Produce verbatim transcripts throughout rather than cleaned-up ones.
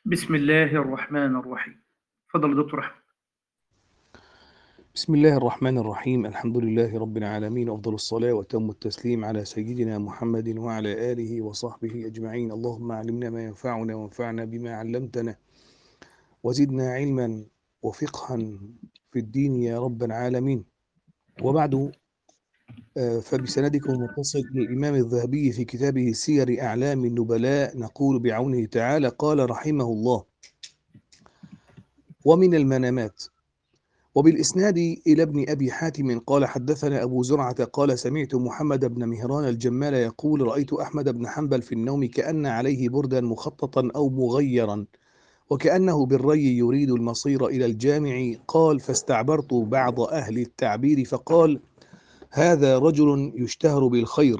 بسم الله الرحمن الرحيم. تفضل يا دكتور أحمد. بسم الله الرحمن الرحيم. الحمد لله رب العالمين، أفضل الصلاة وأتم التسليم على سيدنا محمد وعلى آله وصحبه أجمعين. اللهم علمنا ما ينفعنا وانفعنا بما علمتنا وزدنا علما وفقها في الدين يا رب العالمين. وبعد، آه، فبسندكم المتصل للإمام الذهبي في كتابه سير أعلام النبلاء نقول بعونه تعالى: قال رحمه الله: ومن المنامات. وبالإسناد إلى ابن أبي حاتم قال حدثنا أبو زرعة قال سمعت محمد بن مهران الجمال يقول: رأيت أحمد بن حنبل في النوم كأن عليه بردا مخططا أو مغيرا، وكأنه بالري يريد المصير إلى الجامع. قال: فاستعبرت بعض أهل التعبير فقال: هذا رجل يشتهر بالخير.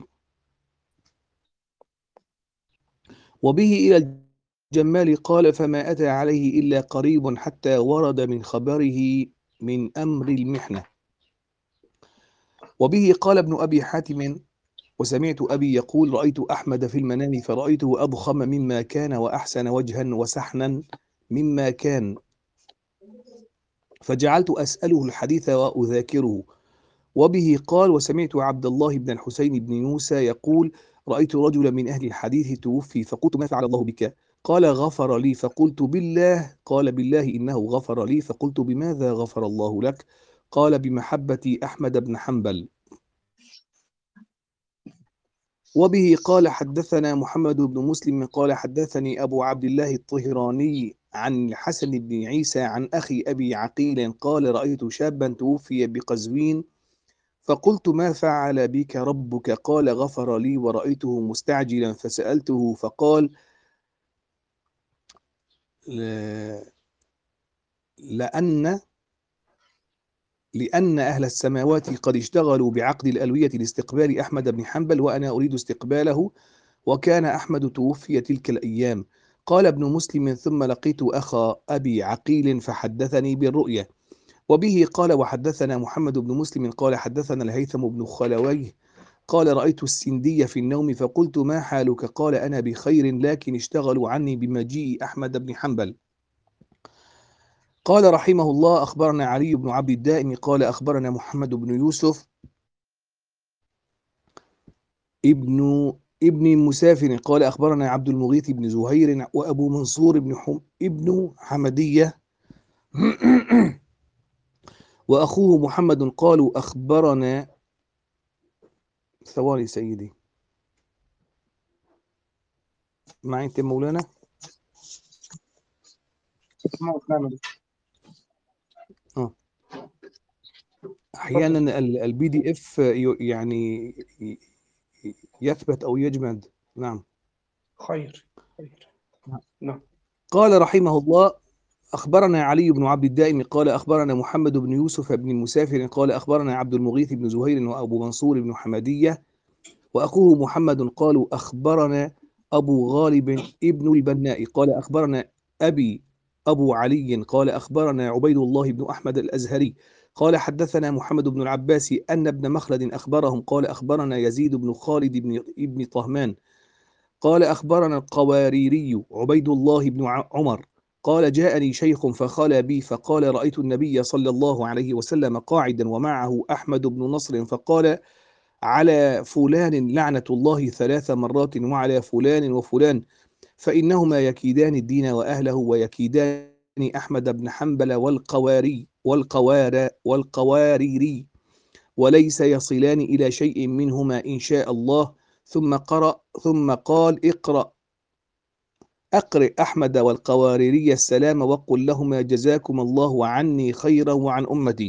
وبه إلى الجمال قال: فما أتى عليه إلا قريب حتى ورد من خبره من أمر المحنة. وبه قال ابن أبي حاتم: وسمعت أبي يقول: رأيت أحمد في المنام فرأيته أضخم مما كان وأحسن وجها وسحنا مما كان، فجعلت أسأله الحديث وأذاكره. وبه قال: وسمعت عبد الله بن الحسين بن موسى يقول: رأيت رجلا من أهل الحديث توفي فقلت: ما فعل الله بك؟ قال: غفر لي. فقلت: بالله؟ قال: بالله إنه غفر لي. فقلت: بماذا غفر الله لك؟ قال: بمحبة أحمد بن حنبل. وبه قال حدثنا محمد بن مسلم قال حدثني أبو عبد الله الطهراني عن الحسن بن عيسى عن أخي أبي عقيل قال: رأيت شابا توفي بقزوين فقلت: ما فعل بك ربك؟ قال: غفر لي. ورأيته مستعجلا فسألته فقال: لأن لأن أهل السماوات قد اشتغلوا بعقد الألوية لاستقبال أحمد بن حنبل وأنا أريد استقباله، وكان أحمد توفي تلك الأيام. قال ابن مسلم: ثم لقيت أخا أبي عقيل فحدثني بالرؤيا. وبه قال: وحدثنا محمد بن مسلم قال حدثنا الهيثم بن خلويه قال: رأيت السندي في النوم فقلت: ما حالك؟ قال: أنا بخير، لكن اشتغلوا عني بمجيء أحمد بن حنبل. قال رحمه الله: أخبرنا علي بن عبد الدائم قال أخبرنا محمد بن يوسف ابن ابن مسافر قال أخبرنا عبد المغيث بن زهير وأبو منصور بن حم ابن حمدية وأخوه محمد قالوا أخبرنا. ثواني سيدي، معي أنت مولانا؟ آه. أحيانا البي دي إف يعني يثبت أو يجمد. نعم. خير خير. نعم. قال رحمه الله: أخبرنا علي بن عبد الدائم قال أخبرنا محمد بن يوسف بن المسافر قال أخبرنا عبد المغيث بن زهير وأبو منصور بن حمدية وأخوه محمد قالوا أخبرنا أبو غالب ابن البناء قال أخبرنا أبي أبو علي قال أخبرنا عبيد الله بن أحمد الأزهري قال حدثنا محمد بن العباس أن ابن مخلد أخبرهم قال أخبرنا يزيد بن خالد بن ابن طهمان قال أخبرنا القواريري عبيد الله بن عمر قال: جاءني شيخ فخلى بي فقال: رأيت النبي صلى الله عليه وسلم قاعدا ومعه أحمد بن نصر فقال: على فلان لعنة الله ثلاث مرات وعلى فلان وفلان، فإنهما يكيدان الدين وأهله ويكيدان أحمد بن حنبل والقواري والقوار والقواريري، وليس يصلان إلى شيء منهما إن شاء الله. ثم قرأ ثم قال: اقرأ أقرئ أحمد والقواريري السلام وقل لهما جزاكم الله عني خيرا وعن أمتي.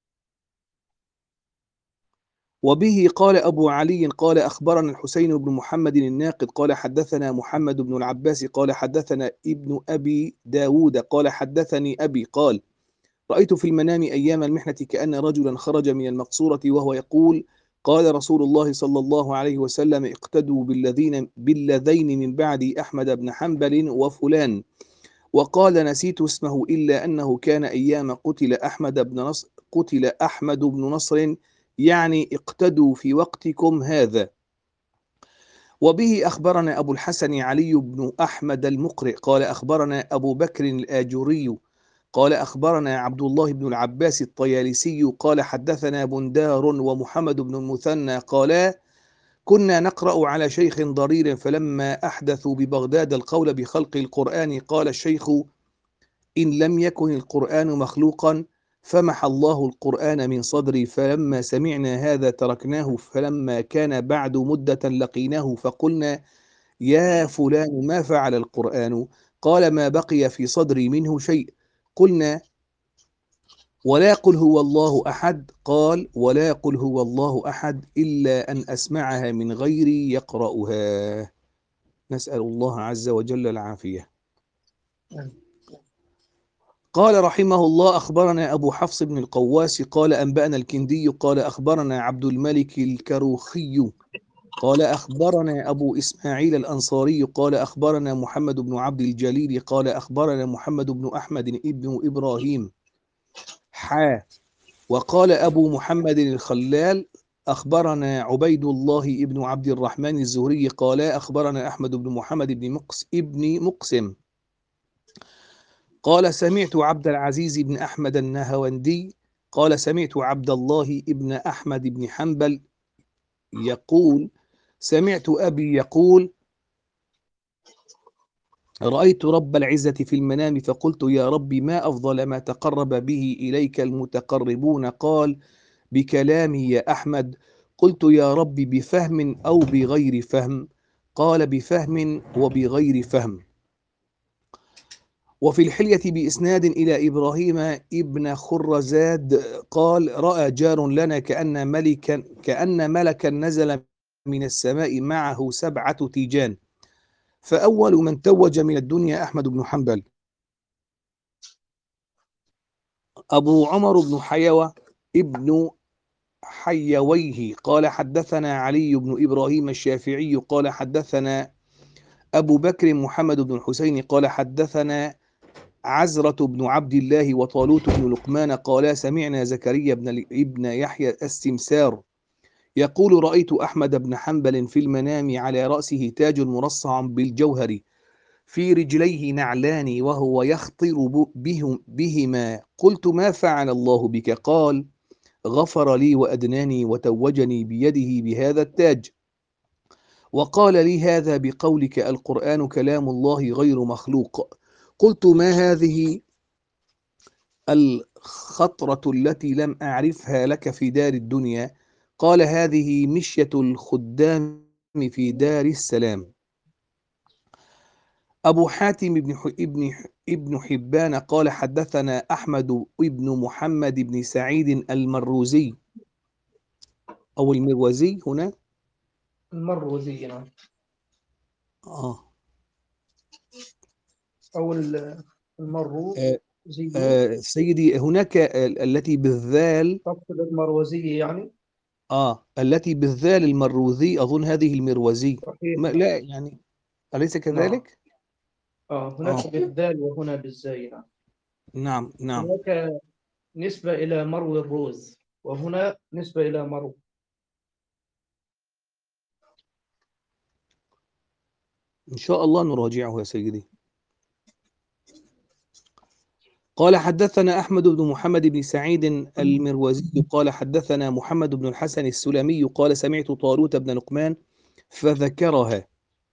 وبه قال أبو علي قال أخبرنا الحسين بن محمد الناقد قال حدثنا محمد بن العباس قال حدثنا ابن أبي داود قال حدثني أبي قال: رأيت في المنام أيام المحنة كأن رجلا خرج من المقصورة وهو يقول: قال رسول الله صلى الله عليه وسلم: اقتدوا بالذين بالذين من بعد أحمد بن حنبل وفلان. وقال: نسيت اسمه إلا أنه كان أيام قتل أحمد بن نصر قتل أحمد بن نصر، يعني اقتدوا في وقتكم هذا. وبه أخبرنا أبو الحسن علي بن أحمد المقرئ قال أخبرنا أبو بكر الآجري قال أخبرنا عبد الله بن العباس الطيالسي قال حدثنا بندار ومحمد بن المثنى قالا كنا نقرأ على شيخ ضرير فلما أحدثوا ببغداد القول بخلق القرآن قال الشيخ إن لم يكن القرآن مخلوقا فمحى الله القرآن من صدري فلما سمعنا هذا تركناه فلما كان بعد مدة لقيناه فقلنا يا فلان ما فعل القرآن قال ما بقي في صدري منه شيء قلنا ولا قل هو الله أحد قال ولا قل هو الله أحد إلا أن أسمعها من غيري يقرأها. نسأل الله عز وجل العافية. قال رحمه الله أخبرنا أبو حفص بن القواس قال أنبأنا الكندي قال أخبرنا عبد الملك الكروخي قال أخبرنا أبو إسماعيل الأنصاري قال أخبرنا محمد بن عبد الجليل قال أخبرنا محمد بن أحمد ابن إبراهيم حا وقال أبو محمد الخلال أخبرنا عبيد الله ابن عبد الرحمن الزهري قال أخبرنا أحمد بن محمد بن مقس ابن مقسم قال سمعت عبد العزيز بن أحمد النهوندي قال سمعت عبد الله ابن أحمد بن حنبل يقول سمعت أبي يقول رأيت رب العزة في المنام فقلت يا رب ما أفضل ما تقرب به إليك المتقربون قال بكلامي يا أحمد قلت يا رب بفهم أو بغير فهم قال بفهم وبغير فهم. وفي الحلية بإسناد إلى إبراهيم ابن خرزاد قال رأى جار لنا كأن ملكا كأن ملكا نزل من السماء معه سبعة تيجان فأول من توج من الدنيا أحمد بن حنبل أبو عمر بن حيوة ابن حيويه قال حدثنا علي بن إبراهيم الشافعي قال حدثنا أبو بكر محمد بن الحسين قال حدثنا عزرة بن عبد الله وطالوت بن لقمان قالا سمعنا زكريا بن ابن يحيى السمسار يقول رأيت أحمد بن حنبل في المنام على رأسه تاج مرصع بالجوهر في رجليه نعلان وهو يخطر بهم بهما قلت ما فعل الله بك قال غفر لي وأدناني وتوجني بيده بهذا التاج وقال لي هذا بقولك القرآن كلام الله غير مخلوق قلت ما هذه الخطرة التي لم أعرفها لك في دار الدنيا قال هذه مشية الخدام في دار السلام. أبو حاتم ابن ابن ابن حبان قال حدثنا أحمد ابن محمد بن سعيد المروزي أو المروزي هنا المروزي نعم آه أو المروزي آه آه سيدي هناك التي بالذال تقصد المروزي يعني آه التي بالذال المروزي أظن هذه المروزي صحيح ما لا يعني أليس نعم كذلك؟ آه هناك آه بالذال وهنا بالزاي نعم نعم نعم هناك نسبة إلى مرو الروز وهنا نسبة إلى مرو. إن شاء الله نراجعه يا سيدي. قال حدثنا أحمد بن محمد بن سعيد المروزي قال حدثنا محمد بن الحسن السلمي قال سمعت طالوت بن لقمان فذكرها.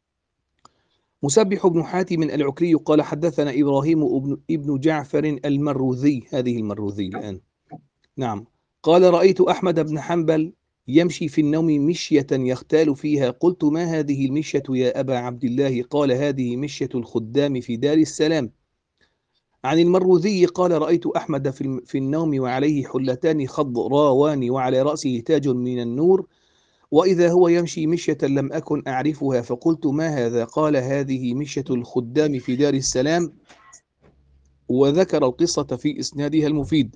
مسبح بن حاتم العكري قال حدثنا إبراهيم ابن, ابن جعفر المروذي هذه المروذي الآن نعم قال رأيت أحمد بن حنبل يمشي في النوم مشية يختال فيها قلت ما هذه المشية يا أبا عبد الله قال هذه مشية الخدام في دار السلام. عن المروذي قال رأيت أحمد في, في النوم وعليه حلتان خضراوان وعلى رأسه تاج من النور وإذا هو يمشي مشية لم أكن أعرفها فقلت ما هذا قال هذه مشية الخدام في دار السلام وذكر القصة في إسنادها المفيد.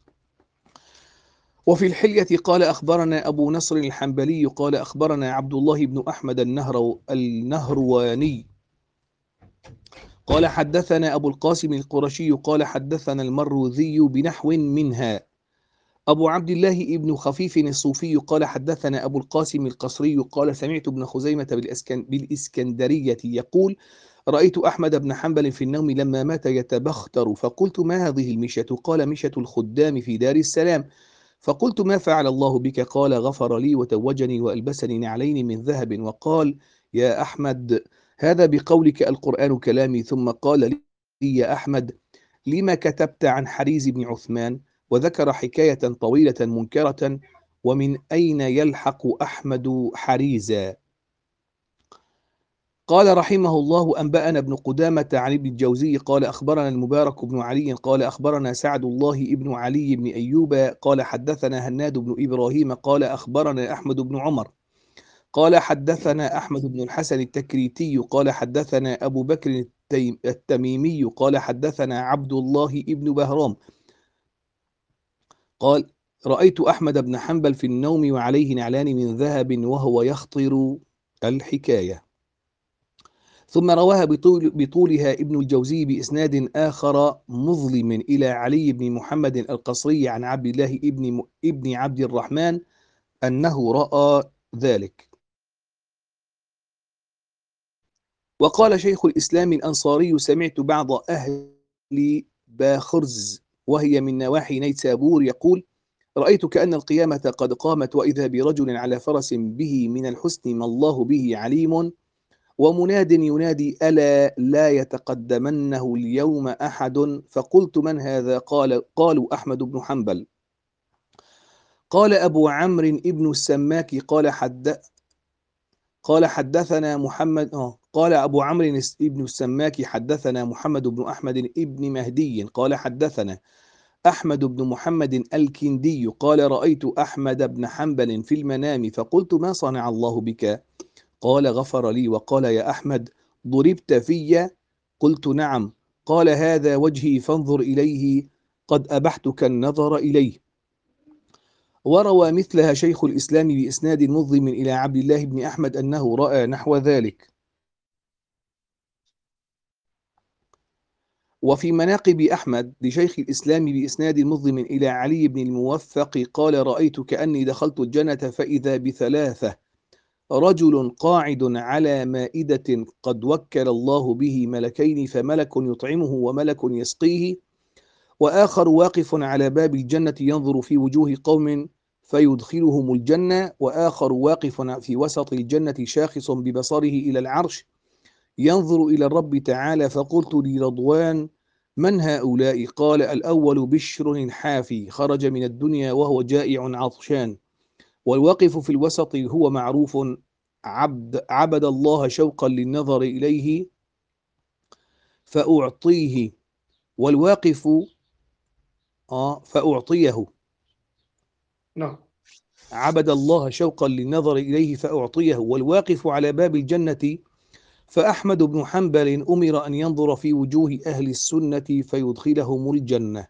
وفي الحلية قال أخبرنا أبو نصر الحنبلي قال أخبرنا عبد الله بن أحمد النهر النهرواني قال حدثنا أبو القاسم القرشي قال حدثنا المروذي بنحو منها أبو عبد الله ابن خفيف الصوفي قال حدثنا أبو القاسم القصري قال سمعت ابن خزيمة بالإسكن بالإسكندرية يقول رأيت أحمد بن حنبل في النوم لما مات يتبختر، فقلت ما هذه المشية؟ قال مشية الخدام في دار السلام. فقلت ما فعل الله بك؟ قال غفر لي وتوجني وألبسني نعلين من ذهب، وقال يا أحمد هذا بقولك القرآن كلامي. ثم قال لي يا أحمد لما كتبت عن حريز بن عثمان؟ وذكر حكاية طويلة منكرة. ومن أين يلحق أحمد حريزا؟ قال رحمه الله أنبأنا ابن قدامة عن ابن الجوزي قال أخبرنا المبارك بن علي قال أخبرنا سعد الله ابن علي بن أيوب قال حدثنا هناد بن إبراهيم قال أخبرنا أحمد بن عمر قال حدثنا أحمد بن الحسن التكريتي قال حدثنا أبو بكر التيم- التميمي قال حدثنا عبد الله ابن بهرام قال رأيت أحمد بن حنبل في النوم وعليه نعلان من ذهب وهو يخطر الحكاية. ثم رواها بطول بطولها ابن الجوزي بإسناد آخر مظلم إلى علي بن محمد القصري عن عبد الله ابن ابن عبد الرحمن أنه رأى ذلك. وقال شيخ الإسلام الأنصاري سمعت بعض أهل باخرز وهي من نواحي نيسابور يقول رأيت كأن القيامة قد قامت وإذا برجل على فرس به من الحسن ما الله به عليم، ومناد ينادي ألا لا يتقدمنه اليوم أحد. فقلت من هذا؟ قال قالوا أحمد بن حنبل. قال أبو عمرو ابن السماك قال حد قال حدثنا محمد آه قال أبو عمرو ابن السماك حدثنا محمد بن أحمد ابن مهدي قال حدثنا أحمد بن محمد الكندي قال رأيت أحمد بن حنبل في المنام فقلت ما صنع الله بك؟ قال غفر لي وقال يا أحمد ضربت في؟ قلت نعم. قال هذا وجهي فانظر إليه قد أبحتك النظر إليه. وروى مثلها شيخ الإسلام بإسناد مظلم إلى عبد الله بن أحمد أنه رأى نحو ذلك. وفي مناقب أحمد لشيخ الإسلام بإسناد مظلم إلى علي بن الموفق قال رأيت كأني دخلت الجنة فإذا بثلاثة رجل قاعد على مائدة قد وكل الله به ملكين فملك يطعمه وملك يسقيه، وآخر واقف على باب الجنة ينظر في وجوه قوم فيدخلهم الجنة، وآخر واقف في وسط الجنة شاخص ببصره إلى العرش ينظر إلى الرب تعالى. فقلت لرضوان من هؤلاء؟ قال الأول بشر حافي خرج من الدنيا وهو جائع عطشان، والواقف في الوسط هو معروف عبد عبد الله شوقا للنظر إليه فأعطيه، والواقف آه فأعطيه نعم. عبد الله شوقا للنظر إليه فأعطيه، والواقف على باب الجنة فأحمد بن حنبل أمر أن ينظر في وجوه أهل السنة فيدخلهم الجنة.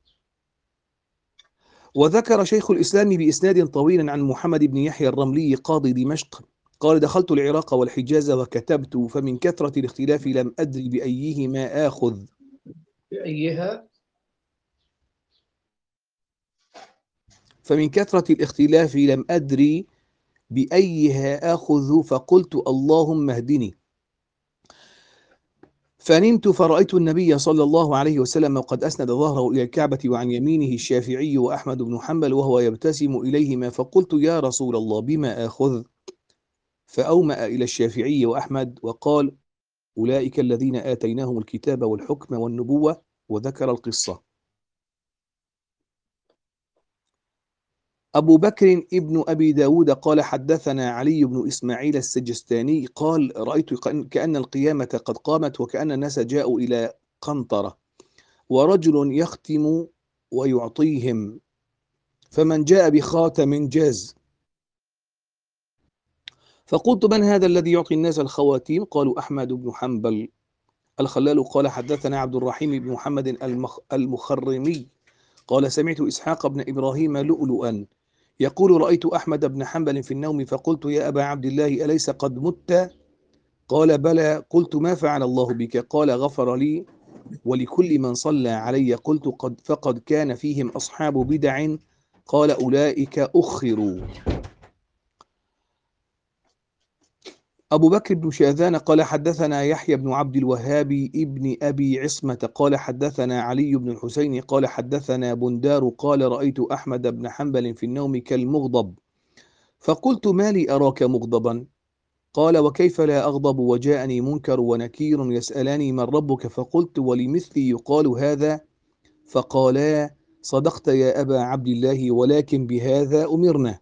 وذكر شيخ الإسلام بإسناد طويل عن محمد بن يحيى الرملي قاضي دمشق قال دخلت العراق والحجاز وكتبت فمن كثرة الاختلاف لم أدري بأيهما آخذ. بأيها؟ فمن كثرة الاختلاف لم أدري بأيها آخذ فقلت اللهم اهدني. فنمت فرأيت النبي صلى الله عليه وسلم وقد أسند ظهره إلى الكعبة وعن يمينه الشافعي وأحمد بن حنبل وهو يبتسم إليهما، فقلت يا رسول الله بما آخذ؟ فأومأ إلى الشافعي وأحمد وقال أولئك الذين آتيناهم الكتاب والحكم والنبوة، وذكر القصة. أبو بكر ابن أبي داود قال حدثنا علي بن إسماعيل السجستاني قال رأيت كأن القيامة قد قامت وكأن الناس جاءوا إلى قنطرة ورجل يختم ويعطيهم، فمن جاء بخاتم جاز. فقلت من هذا الذي يعطي الناس الخواتيم؟ قالوا أحمد بن حنبل. الخلال قال حدثنا عبد الرحيم بن محمد المخ المخرمي قال سمعت إسحاق بن إبراهيم لؤلؤا يقول رأيت أحمد بن حنبل في النوم فقلت يا أبا عبد الله أليس قد مت؟ قال بلى. قلت ما فعل الله بك؟ قال غفر لي ولكل من صلى علي. قلت قد فقد كان فيهم أصحاب بدع قال أولئك أخروا. أبو بكر بن شاذان قال حدثنا يحيى بن عبد الوهاب ابن أبي عصمة قال حدثنا علي بن الحسين قال حدثنا بندار قال رأيت أحمد بن حنبل في النوم كالمغضب، فقلت ما لي أراك مغضبا؟ قال وكيف لا أغضب وجاءني منكر ونكير يسألني من ربك، فقلت ولمثلي يقال هذا؟ فقالا صدقت يا أبا عبد الله ولكن بهذا أمرنا.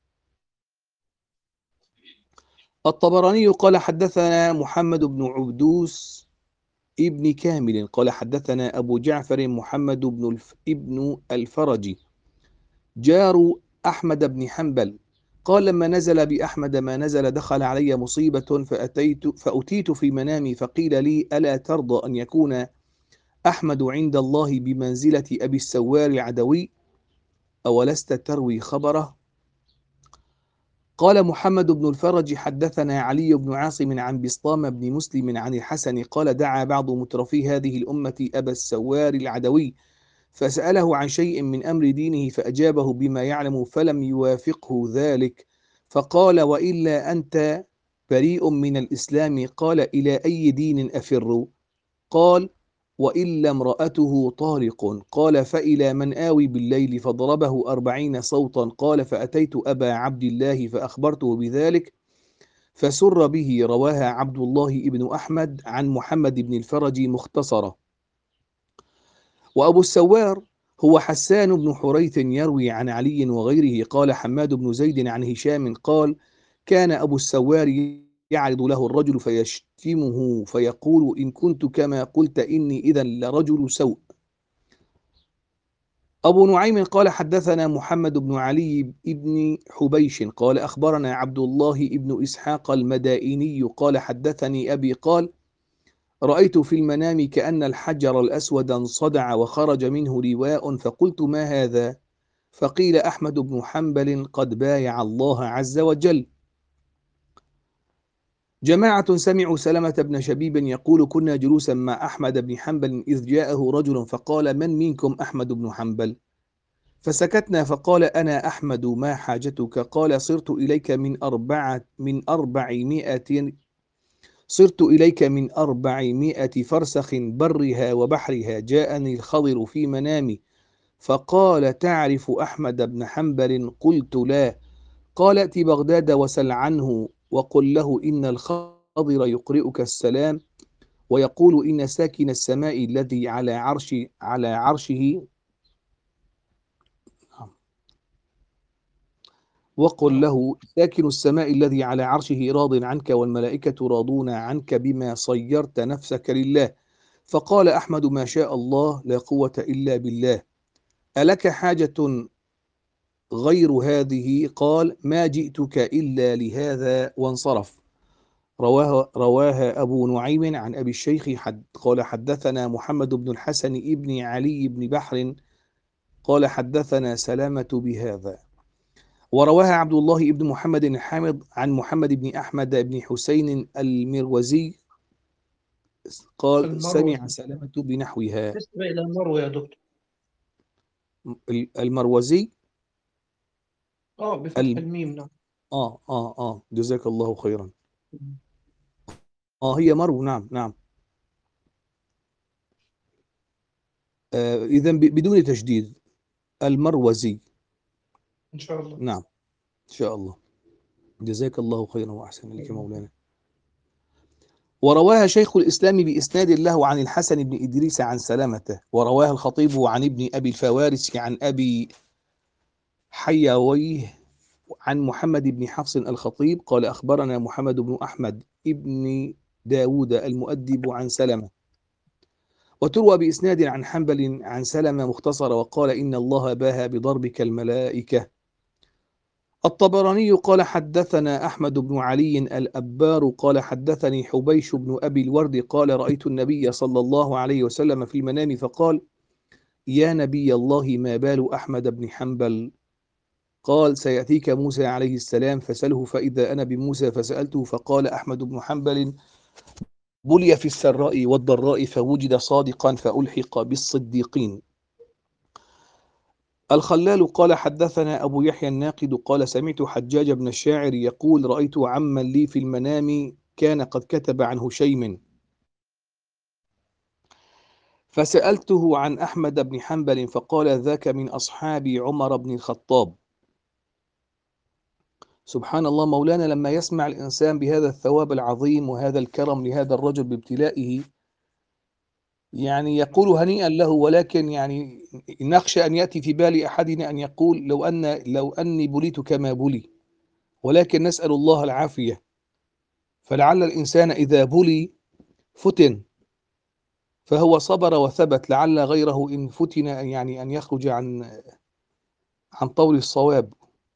الطبراني قال حدثنا محمد بن عبدوس ابن كامل قال حدثنا أبو جعفر محمد بن الف ابن الفرج جار أحمد بن حنبل قال لما نزل بأحمد ما نزل دخل علي مصيبة فأتيت فأتيت في منامي فقيل لي ألا ترضى أن يكون أحمد عند الله بمنزلة أبي السوار العدوي أولست تروي خبره؟ قال محمد بن الفرج حدثنا علي بن عاصم عن بسطام بن مسلم عن الحسن قال دعا بعض مترفي هذه الأمة أبا السوار العدوي فسأله عن شيء من أمر دينه فأجابه بما يعلم فلم يوافقه ذلك، فقال وإلا أنت بريء من الإسلام. قال إلى أي دين أفر؟ قال وإلا امرأته طالق. قال فإلى من آوي بالليل؟ فضربه أربعين صوتا. قال فأتيت أبا عبد الله فأخبرته بذلك فسر به. رواها عبد الله بن أحمد عن محمد بن الفرج مختصرة. وأبو السوار هو حسان بن حريث يروي عن علي وغيره. قال حماد بن زيد عن هشام قال كان أبو السوار يعرض له الرجل فيشتمه فيقول إن كنت كما قلت إني إذا لرجل سوء. أبو نعيم قال حدثنا محمد بن علي بن حبيش قال أخبرنا عبد الله بن إسحاق المدائني قال حدثني أبي قال رأيت في المنام كأن الحجر الأسود انصدع وخرج منه لواء فقلت ما هذا؟ فقيل أحمد بن حنبل قد بايع الله عز وجل. جماعة سمعوا سلمة بن شبيب يقول كنا جلوسا مع أحمد بن حنبل إذ جاءه رجل فقال من منكم أحمد بن حنبل؟ فسكتنا فقال أنا أحمد ما حاجتك؟ قال صرت إليك من أربعة من أربعمائة صرت إليك من أربعمائة فرسخ برها وبحرها جاءني الخضر في منامي فقال تعرف أحمد بن حنبل؟ قلت لا. قال ائت بغداد وسل عنه وقل له إن الخضر يقرئك السلام ويقول إن ساكن السماء الذي على عرش على عرشه وقل له ساكن السماء الذي على عرشه راض عنك والملائكة راضون عنك بما صيرت نفسك لله. فقال أحمد ما شاء الله لا قوة إلا بالله. ألك حاجة غير هذه؟ قال ما جئتك إلا لهذا وانصرف. رواه رواها أبو نعيم عن أبي الشيخ حد قال حدثنا محمد بن الحسن ابن علي بن بحر قال حدثنا سلامة بهذا. ورواها عبد الله بن محمد الحامض عن محمد بن أحمد بن حسين المروزي قال سمع سلامة بنحوها. بالنسبة إلى المروي يا دكتور المروزي اه بفتح الم... الميم. نعم. آه آه آه جزاك الله خيرا. آه هي مرو. نعم نعم. آه إذن بدون تشديد المروزي إن شاء الله. نعم إن شاء الله. جزاك الله خيرا وأحسن إليك مولانا. ورواها شيخ الإسلام بإسناد له عن الحسن بن إدريس عن سلامته. ورواها الخطيب عن ابن أبي الفوارس عن أبي حيويه عن محمد بن حفص الخطيب قال أخبرنا محمد بن أحمد ابن داود المؤدب عن سلمة. وتروى بإسناد عن حنبل عن سلمة مختصر وقال إن الله باهى بضربك الملائكة. الطبراني قال حدثنا أحمد بن علي الأبار قال حدثني حبيش بن أبي الورد قال رأيت النبي صلى الله عليه وسلم في المنام فقال يا نبي الله ما بال أحمد بن حنبل؟ قال سيأتيك موسى عليه السلام فسأله فإذا أنا بموسى فسألته فقال أحمد بن حنبل بلي في السراء والضراء فوجد صادقا فألحق بالصديقين. الخلال قال حدثنا أبو يحيى الناقد قال سمعت حجاج بن الشاعر يقول رأيت عما لي في المنام كان قد كتب عن هشيم فسألته عن أحمد بن حنبل فقال ذاك من أصحاب عمر بن الخطاب. سبحان الله، مولانا لما يسمع الإنسان بهذا الثواب العظيم وهذا الكرم لهذا الرجل بابتلائه يعني يقول هنيئا له، ولكن يعني نخشى أن يأتي في بال أحدنا أن يقول لو أن لو أني بليت كما بلي، ولكن نسأل الله العافية. فلعل الإنسان إذا بلي فتن فهو صبر وثبت، لعل غيره إن فتن يعني أن يخرج عن عن طول الصواب.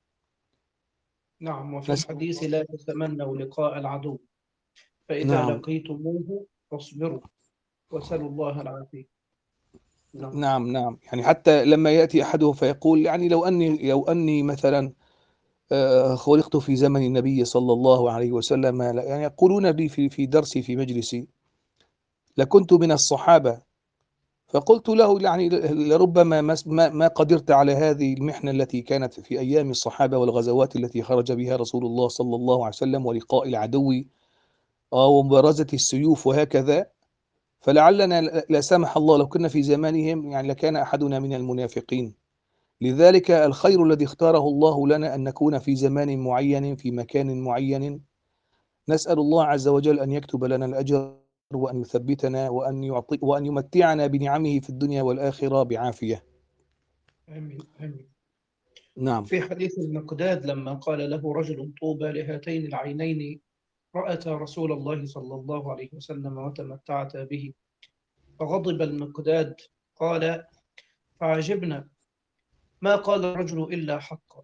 نعم. وفي نسأل الحديث الله. لا تتمنوا لقاء العدو، فإذا نعم لقيتموه فاصبروا وسلوا الله العافية. نعم. نعم نعم، يعني حتى لما يأتي أحدهم فيقول يعني لو أني لو أني مثلا آه، خلقت في زمن النبي صلى الله عليه وسلم، يعني يقولون لي في في درسي في مجلسي لكنت من الصحابة. فقلت له يعني لربما ما ما ما قدرت على هذه المحنة التي كانت في أيام الصحابة والغزوات التي خرج بها رسول الله صلى الله عليه وسلم ولقاء العدو آه، ومبارزة السيوف وهكذا. فلعلنا لا سمح الله لو كنا في زمانهم يعني لكان أحدنا من المنافقين. لذلك الخير الذي اختاره الله لنا أن نكون في زمان معين في مكان معين. نسأل الله عز وجل أن يكتب لنا الأجر وأن يثبتنا وأن يعطي وأن يمتعنا بنعمه في الدنيا والآخرة بعافية. آمين آمين. نعم في حديث المقداد لما قال له رجل طوبى لهاتين العينين رأتا رسول الله صلى الله عليه وسلم وتمتعتا به، فغضب المقداد قال فعجبنا ما قال الرجل إلا حقا.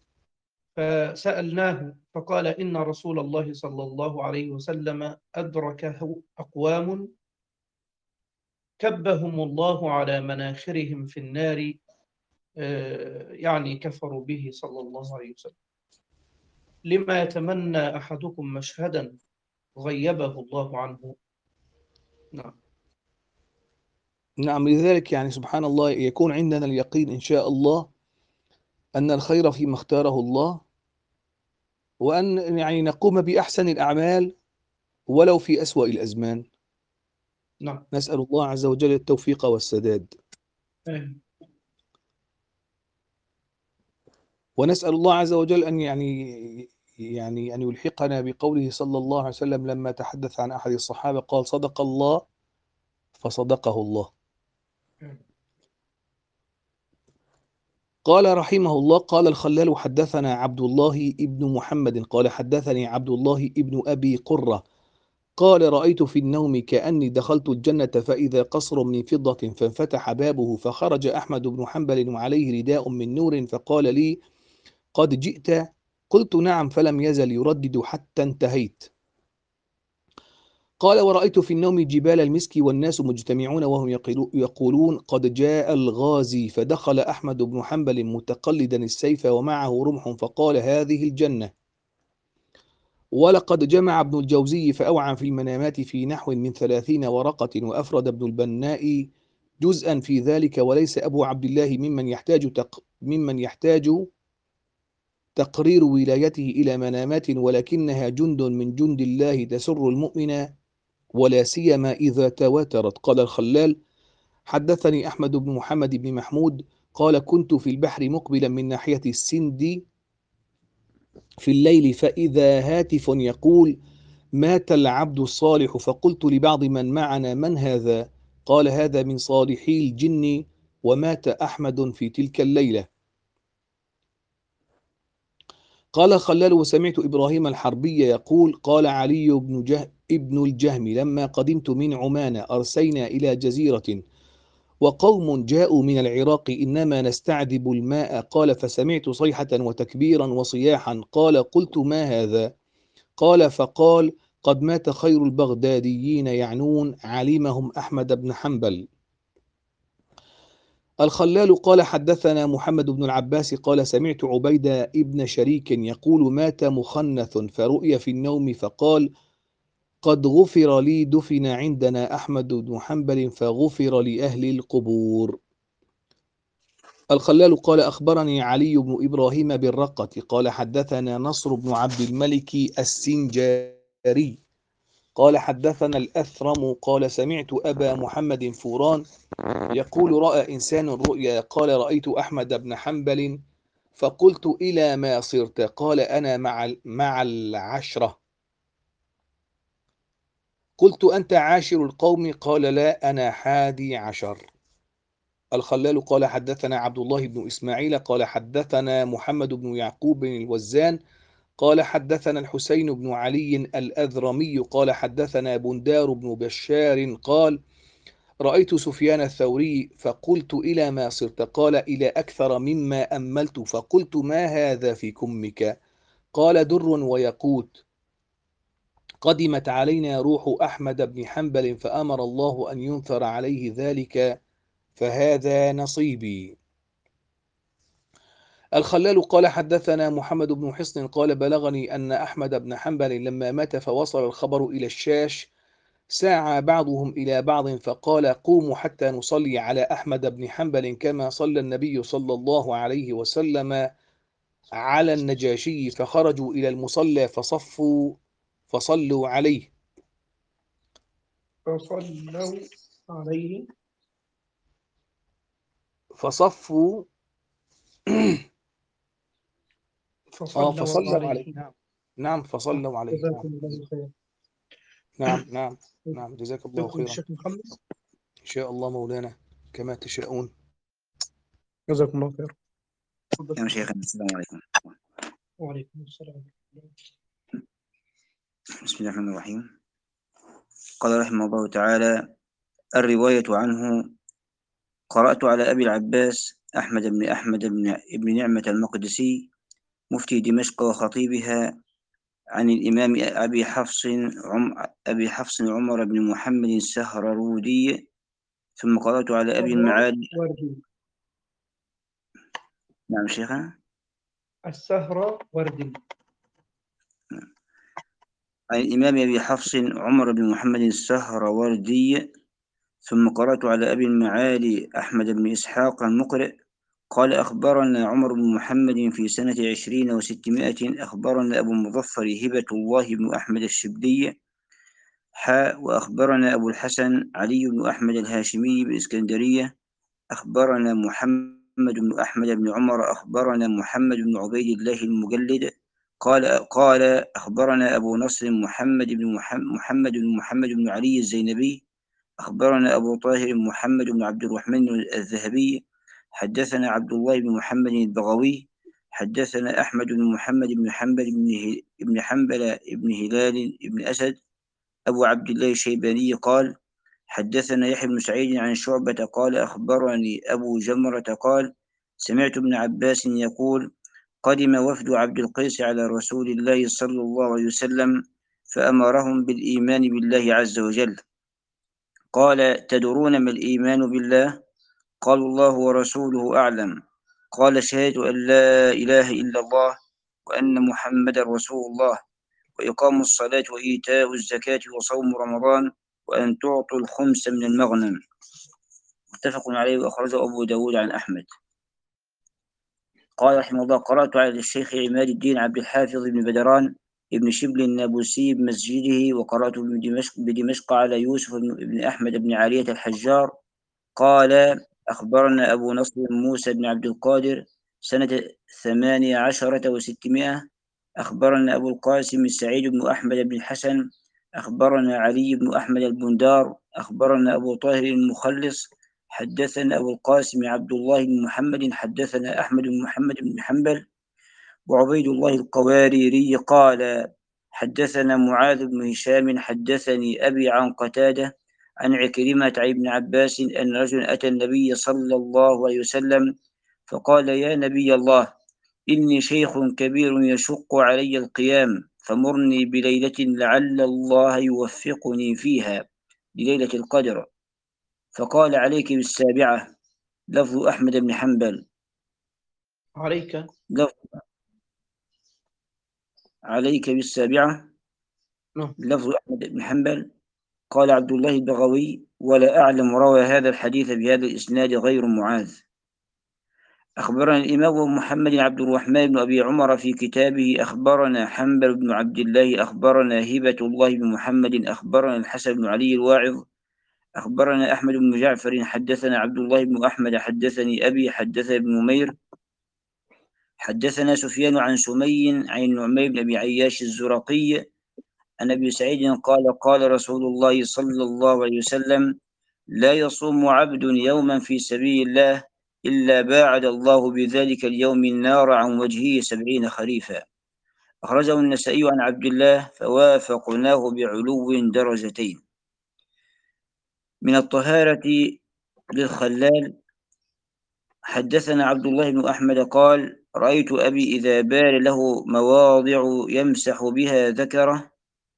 فسألناه فقال إن رسول الله صلى الله عليه وسلم أدركه أقوام كبهم الله على مناخرهم في النار، آه، يعني كفروا به صلى الله عليه وسلم. لما يتمنى أحدكم مشهدا غيبه الله عنه. نعم. نعم، لذلك يعني سبحان الله يكون عندنا اليقين إن شاء الله أن الخير فيما اختاره الله، وأن يعني نقوم بأحسن الأعمال ولو في أسوأ الأزمان. نعم. نسأل الله عز وجل التوفيق والسداد. آمين. ونسأل الله عز وجل أن يعني يعني أن يلحقنا بقوله صلى الله عليه وسلم لما تحدث عن أحد الصحابة قال صدق الله فصدقه الله. آمين. قال رحمه الله قال الخلال حدثنا عبد الله ابن محمد قال حدثني عبد الله ابن أبي قرة قال رأيت في النوم كأني دخلت الجنة فإذا قصر من فضة فانفتح بابه فخرج أحمد بن حنبل وعليه رداء من نور فقال لي قد جئت؟ قلت نعم، فلم يزل يردد حتى انتهيت. قال ورأيت في النوم جبال المسك والناس مجتمعون وهم يقولون قد جاء الغازي، فدخل أحمد بن حنبل متقلدا السيف ومعه رمح فقال هذه الجنة. ولقد جمع ابن الجوزي فأوعى في المنامات في نحو من ثلاثين ورقة، وأفرد ابن البناء جزءا في ذلك، وليس أبو عبد الله ممن يحتاج تق... ممن يحتاج تقرير ولايته إلى منامات، ولكنها جند من جند الله تسر المؤمن ولا سيما إذا تواترت. قال الخلال حدثني أحمد بن محمد بن محمود قال كنت في البحر مقبلا من ناحية السند في الليل فإذا هاتف يقول مات العبد الصالح، فقلت لبعض من معنا من هذا؟ قال هذا من صالحي الجن ومات أحمد في تلك الليلة. قال الخلال وسمعت إبراهيم الحربي يقول قال علي بن جه ابن الجهم لما قدمت من عمان أرسينا إلى جزيرة وقوم جاءوا من العراق إنما نستعذب الماء، قال فسمعت صيحة وتكبيرا وصياحا، قال قلت ما هذا؟ قال فقال قد مات خير البغداديين يعنون علمهم أحمد بن حنبل. الخلال قال حدثنا محمد بن العباس قال سمعت عبيد ابن شريك يقول مات مخنث فرؤي في النوم فقال قد غفر لي دفن عندنا أحمد بن حنبل فغفر لأهل القبور. الخلال قال أخبرني علي بن إبراهيم بالرقة قال حدثنا نصر بن عبد الملك السنجاري قال حدثنا الأثرم قال سمعت أبا محمد فوران يقول رأى إنسان رؤيا قال رأيت أحمد بن حنبل فقلت إلى ما صرت قال أنا مع مع العشرة قلت أنت عاشر القوم قال لا أنا حادي عشر. الخلال قال حدثنا عبد الله بن إسماعيل قال حدثنا محمد بن يعقوب بن الوزان قال حدثنا الحسين بن علي الأذرمي قال حدثنا بندار بن بشار قال رأيت سفيان الثوري فقلت إلى ما صرت قال إلى أكثر مما أملت فقلت ما هذا في كمك قال در ويقوت قدمت علينا روح أحمد بن حنبل فأمر الله أن ينثر عليه ذلك فهذا نصيبي. الخلال قال حدثنا محمد بن حصن قال بلغني أن أحمد بن حنبل لما مات فوصل الخبر إلى الشاش ساعى بعضهم إلى بعض فقال قوموا حتى نصلي على أحمد بن حنبل كما صلى النبي صلى الله عليه وسلم على النجاشي فخرجوا إلى المصلى فصفوا فصلوا عليه فصلوا عليه فصفوا اه فصلوا فصلوا عليه عليه. نعم نعم فصلوا عليه نعم جزاكم الله خير. نعم نعم نعم جزاك الله شكرا خيرا. الشيخ محمد. إن شاء الله مولانا كما تشاءون. جزاكم الله خير. تفضل. يا شيخنا السلام عليكم. وعليكم السلام. بسم الله الرحمن الرحيم. قال رحمه الله تعالى: الرواية عنه: قرأت على أبي العباس أحمد بن أحمد بن ابن نعمة المقدسي مفتي دمشق وخطيبها عن الإمام أبي حفص عم أبي حفص عمر بن محمد السهررودي. ثم قرأت على أبي المعالي. وردي. نعم شيخنا. السهرة وردي. عن الإمام أبي حفص عمر بن محمد السهروردي. ثم قرأت على أبي المعالي أحمد بن إسحاق المقرئ قال: أخبرنا عمر بن محمد في سنة عشرين وستمائة. أخبرنا أبو المظفر هبة الله بن أحمد الشبلي حاء. وأخبرنا أبو الحسن علي بن أحمد الهاشمي بالإسكندرية. أخبرنا محمد بن أحمد بن عمر. أخبرنا محمد بن عبيد الله المجلد قال قال أخبرنا أبو نصر محمد بن محمد بن محمد بن علي الزينبي. أخبرنا أبو طاهر محمد بن عبد الرحمن الذهبي. حدثنا عبد الله بن محمد البغوي. حدثنا أحمد بن محمد بن حنبل بن حنبل بن هلال بن أسد أبو عبد الله الشيباني قال: حدثنا يحيى بن سعيد عن شعبة قال: أخبرني أبو جمرة قال: سمعت ابن عباس يقول: قدم وفد عبد القيس على رسول الله صلى الله عليه وسلم فأمرهم بالإيمان بالله عز وجل. قال: تدرون ما الإيمان بالله؟ قالوا: الله ورسوله أعلم. قال: شهادة أن لا إله إلا الله وأن محمد رسول الله، وإقام الصلاة وإيتاء الزكاة وصوم رمضان، وأن تعطوا الخمس من المغنم. متفق عليه وأخرجه أبو داود عن أحمد. قال رحمه الله: قرأت على الشيخ عماد الدين عبد الحافظ بن بدران ابن شبل النابلسي بمسجده، وقرأت بدمشق, بدمشق على يوسف بن أحمد بن عالية الحجار قال: أخبرنا أبو نصر موسى بن عبد القادر سنة ثمانية عشرة وستمائة. أخبرنا أبو القاسم سعيد بن أحمد بن الحسن. أخبرنا علي بن أحمد البندار. أخبرنا أبو طاهر المخلص. حدثنا أبو القاسم عبد الله بن محمد. حدثنا أحمد بن محمد بن حنبل وعبيد الله القواريري قال: حدثنا معاذ بن هشام. حدثني أبي عن قتادة عن عكرمة عن ابن عباس أن رجلا أتى النبي صلى الله عليه وسلم فقال: يا نبي الله، إني شيخ كبير يشق علي القيام، فمرني بليلة لعل الله يوفقني فيها لليلة القدر. فقال: عليك بالسابعة. لفظ أحمد بن حنبل. عليك لفظ عليك بالسابعة. نعم. لفظ أحمد بن حنبل. قال عبد الله البغوي: ولا أعلم روى هذا الحديث بهذا الإسناد غير معاذ. أخبرنا الإمام محمد بن عبد الرحمن بن أبي عمر في كتابه أخبرنا حنبل بن عبد الله أخبرنا هبة الله بن محمد أخبرنا الحسن بن علي الواعظ أخبرنا أحمد بن جعفر حدثنا عبد الله بن أحمد حدثني أبي حدثنا ابن نمير حدثنا سفيان عن سمي عن النعمان بن أبي عياش الزرقي عن أبي سعيد قال قال رسول الله صلى الله عليه وسلم لا يصوم عبد يوما في سبيل الله إلا باعد الله بذلك اليوم النار عن وجهه سبعين خريفا. أخرجه النسائي عن عبد الله فوافقناه بعلو درجتين. من الطهارة للخلال حدثنا عبد الله بن أحمد قال رأيت أبي إذا بال له مواضع يمسح بها ذكره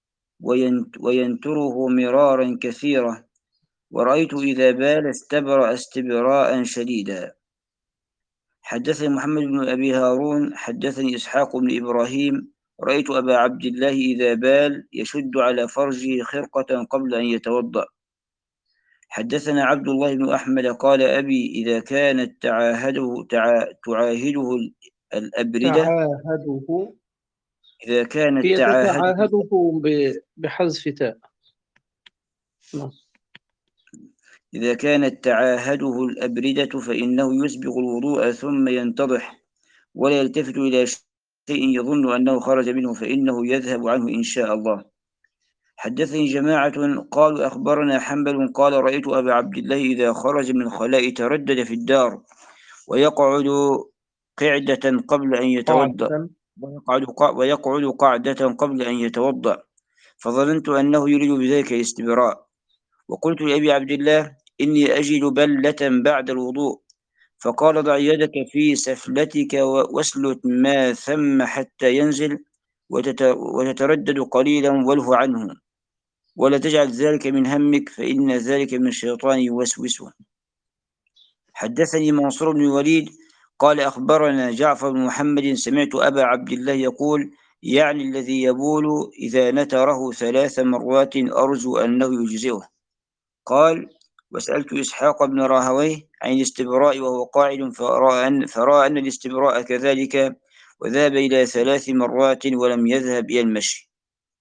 وينتره مرارا كثيرا، ورأيت إذا بال استبرأ استبراء شديدا. حدثني محمد بن أبي هارون حدثني إسحاق بن إبراهيم رأيت أبا عبد الله إذا بال يشد على فرجه خرقة قبل أن يتوضأ. حدثنا عبد الله بن أحمد قال أبي إذا كانت تعاهده تع... تعاهده الأبردة تعاهده إذا كانت هي تعاهده تتعاهده ب- بحذف تاء. نعم. إذا كانت تعاهده الأبردة فإنه يسبغ الوضوء ثم ينتضح ولا يلتفت إلى شيء يظن أنه خرج منه فإنه يذهب عنه إن شاء الله. حدثني جماعة قالوا أخبرنا حنبل قال رأيت أبا عبد الله إذا خرج من الخلاء تردد في الدار ويقعد قعدة قبل أن يتوضأ قاعدة. ويقعد قا- ويقعد قعدة قبل أن يتوضأ، فظننت أنه يريد بذلك الاستبراء، وقلت لأبي عبد الله إني أجد بلة بعد الوضوء، فقال ضع يدك في سفلتك واسلت ما ثم حتى ينزل وتت- وتتردد قليلا واله عنه، ولا تجعل ذلك من همك فإن ذلك من الشيطان يوسوس. حدثني منصور بن الوليد قال أخبرنا جعفر بن محمد سمعت أبا عبد الله يقول يعني الذي يبول إذا نتره ثلاث مرات أرجو أنه يجزئه. قال وسألت إسحاق بن راهويه عن الاستبراء وهو قاعد فرأى أن, فرأى أن الاستبراء كذلك وذهب إلى ثلاث مرات ولم يذهب إلى المشي.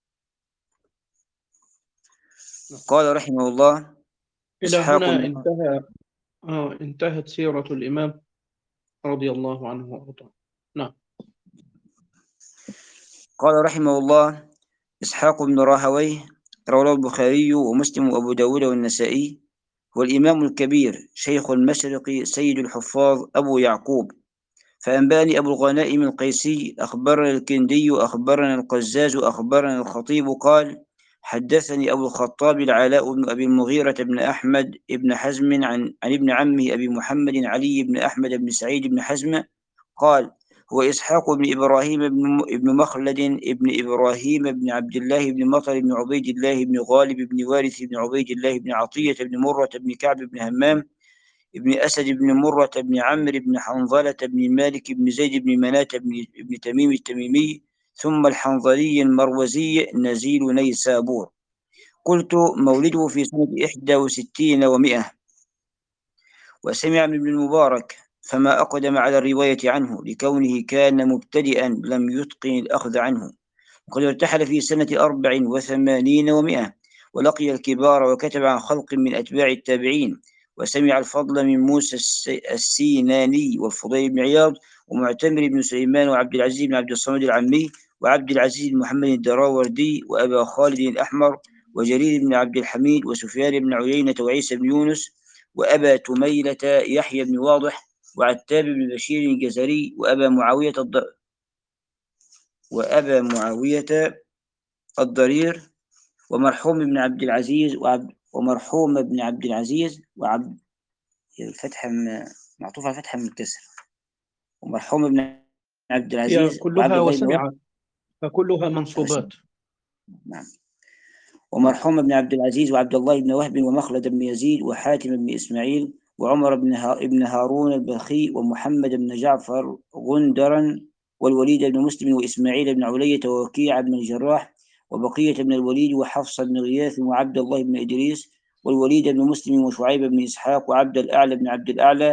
قال رحمه الله إلى إسحاق هنا بن انتهى آه انتهت سيرة الإمام رضي الله عنه وأرضاه. نعم. قال رحمه الله إسحاق بن راهويه رواه البخاري ومسلم وأبو داود والنسائي، والإمام الكبير شيخ المشرق سيد الحفاظ أبو يعقوب. فأنباني أبو الغنائم القيسي أخبرنا الكندي أخبرنا القزاز أخبرنا الخطيب قال حدثني أبو الخطاب العلاء بن أبي المغيرة بن أحمد بن حزم عن, عن ابن عمه أبي محمد علي بن أحمد بن سعيد بن حزم قال هو إسحاق بن إبراهيم بن ابن مخلد بن إبراهيم بن عبد الله بن مطر بن عبيد الله بن غالب بن وارث بن عبيد الله بن عطية بن مرة بن كعب بن همام ابن أسد بن مرة بن عمرو بن حنظلة بن مالك بن زيد بن مناة بن, بن تميم التميمي ثم الحنظلي المروزي نزيل نيسابور. قلت مولده في سنة إحدى وستين ومائة، وسمع من ابن المبارك فما أقدم على الرواية عنه لكونه كان مبتدئا لم يتقن الأخذ عنه، وقد ارتحل في سنة أربع وثمانين ومائة ولقي الكبار وكتب عن خلق من أتباع التابعين، وسمع الفضل من موسى السيناني والفضيل بن عياض ومعتمر بن سليمان وعبد العزيز بن عبد الصمد العمي وعبد العزيز بن محمد الدراوردي وأبا خالد الأحمر وجرير بن عبد الحميد وسفيان بن عيينة وعيسى بن يونس وأبا تميلة يحيى بن واضح وعتاب بن بشير الجزري وأبا معاوية الض... وأبا معاوية الضرير ومرحوم بن عبد العزيز وعبد ومرحوم بن عبد العزيز وعبد الفتحة معطوفة على فتحة من الكسر ومرحوم بن عبد هي العزيز وعبد كلها الله بن وهب. وسمع فكلها منصوبات. نعم. ومرحوم بن عبد العزيز وعبد الله بن وهب ومخلد بن يزيد وحاتم بن إسماعيل وعمر بن ابن هارون البخي ومحمد بن جعفر غندرا والوليد بن مسلم وإسماعيل بن علية ووكيع بن الجراح وبقية بن الوليد وحفص بن غياث وعبد الله بن إدريس والوليد بن مسلم وشعيب بن إسحاق وعبد الأعلى بن عبد الأعلى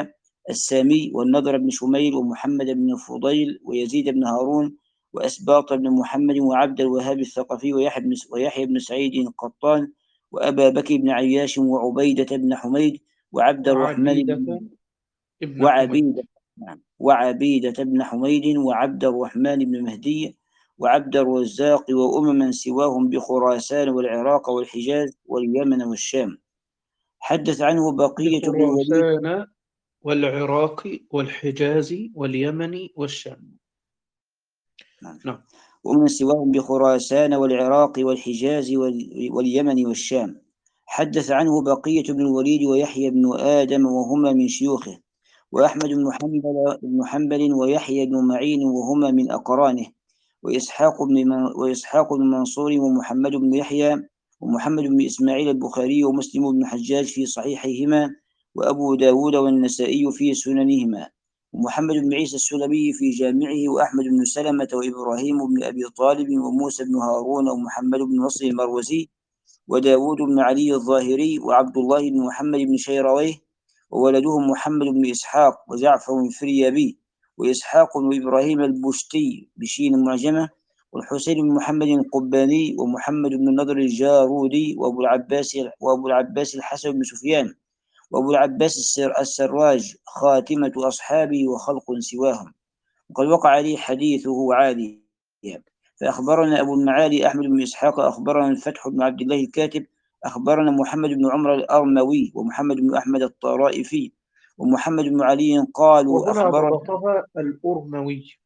السامي، والنضر بن شميل، ومحمد بن فضيل، ويزيد بن هارون، وأسباط بن محمد، وعبد الوهاب الثقفي، ويحيى بن ويحيى بن سعيد القطان، وأبا بكر بن عياش، وعبيدة بن حميد، وعبد الرحمن بن وعبيدة ابن حميد. وعبيدة نعم وعبيدة بن حميد، وعبد الرحمن بن مهدي، وعبد الرزاق، وأمما سواهم بخراسان والعراق والحجاز واليمن والشام. حدث عنه بقية بن الوليد بخراسان والعراق والحجاز واليمن والشام. نعم نعم. ومن سواهم بخراسان والعراق والحجاز وال- واليمن والشام. حدث عنه بقية بن الوليد ويحيى بن آدم وهما من شيوخه، وأحمد بن حنبل بن حنبل ويحيى بن معين وهما من أقرانه، وإسحاق بن من وإسحاق بن منصور، ومحمد بن يحيى، ومحمد بن إسماعيل البخاري ومسلم بن حجاج في صحيحيهما، وأبو داود والنسائي في سننهما، ومحمد بن عيسى السلمي في جامعه، وأحمد بن سلمة، وإبراهيم بن أبي طالب، وموسى بن هارون، ومحمد بن نصر المروزي، وداود بن علي الظاهري، وعبد الله بن محمد بن شيرويه، وولدهم محمد بن إسحاق، وجعفر الفريابي، وإسحاق بن إبراهيم البشتي بشين المعجمة، والحسين بن محمد القباني، ومحمد بن النضر الجارودي، وأبو العباس وأبو العباس الحسن بن سفيان، وأبو العباس السر السراج، خاتمة أصحابه وخلق سواهم، وقد وقع لي حديثه عاليا. فأخبرنا أبو المعالي أحمد بن إسحاق، أخبرنا الفتح بن عبد الله الكاتب، أخبرنا محمد بن عمر الأرموي، ومحمد بن أحمد الطرائفي، ومحمد بن علي قالوا وهنا أخبرنا ضبطها الأرموي.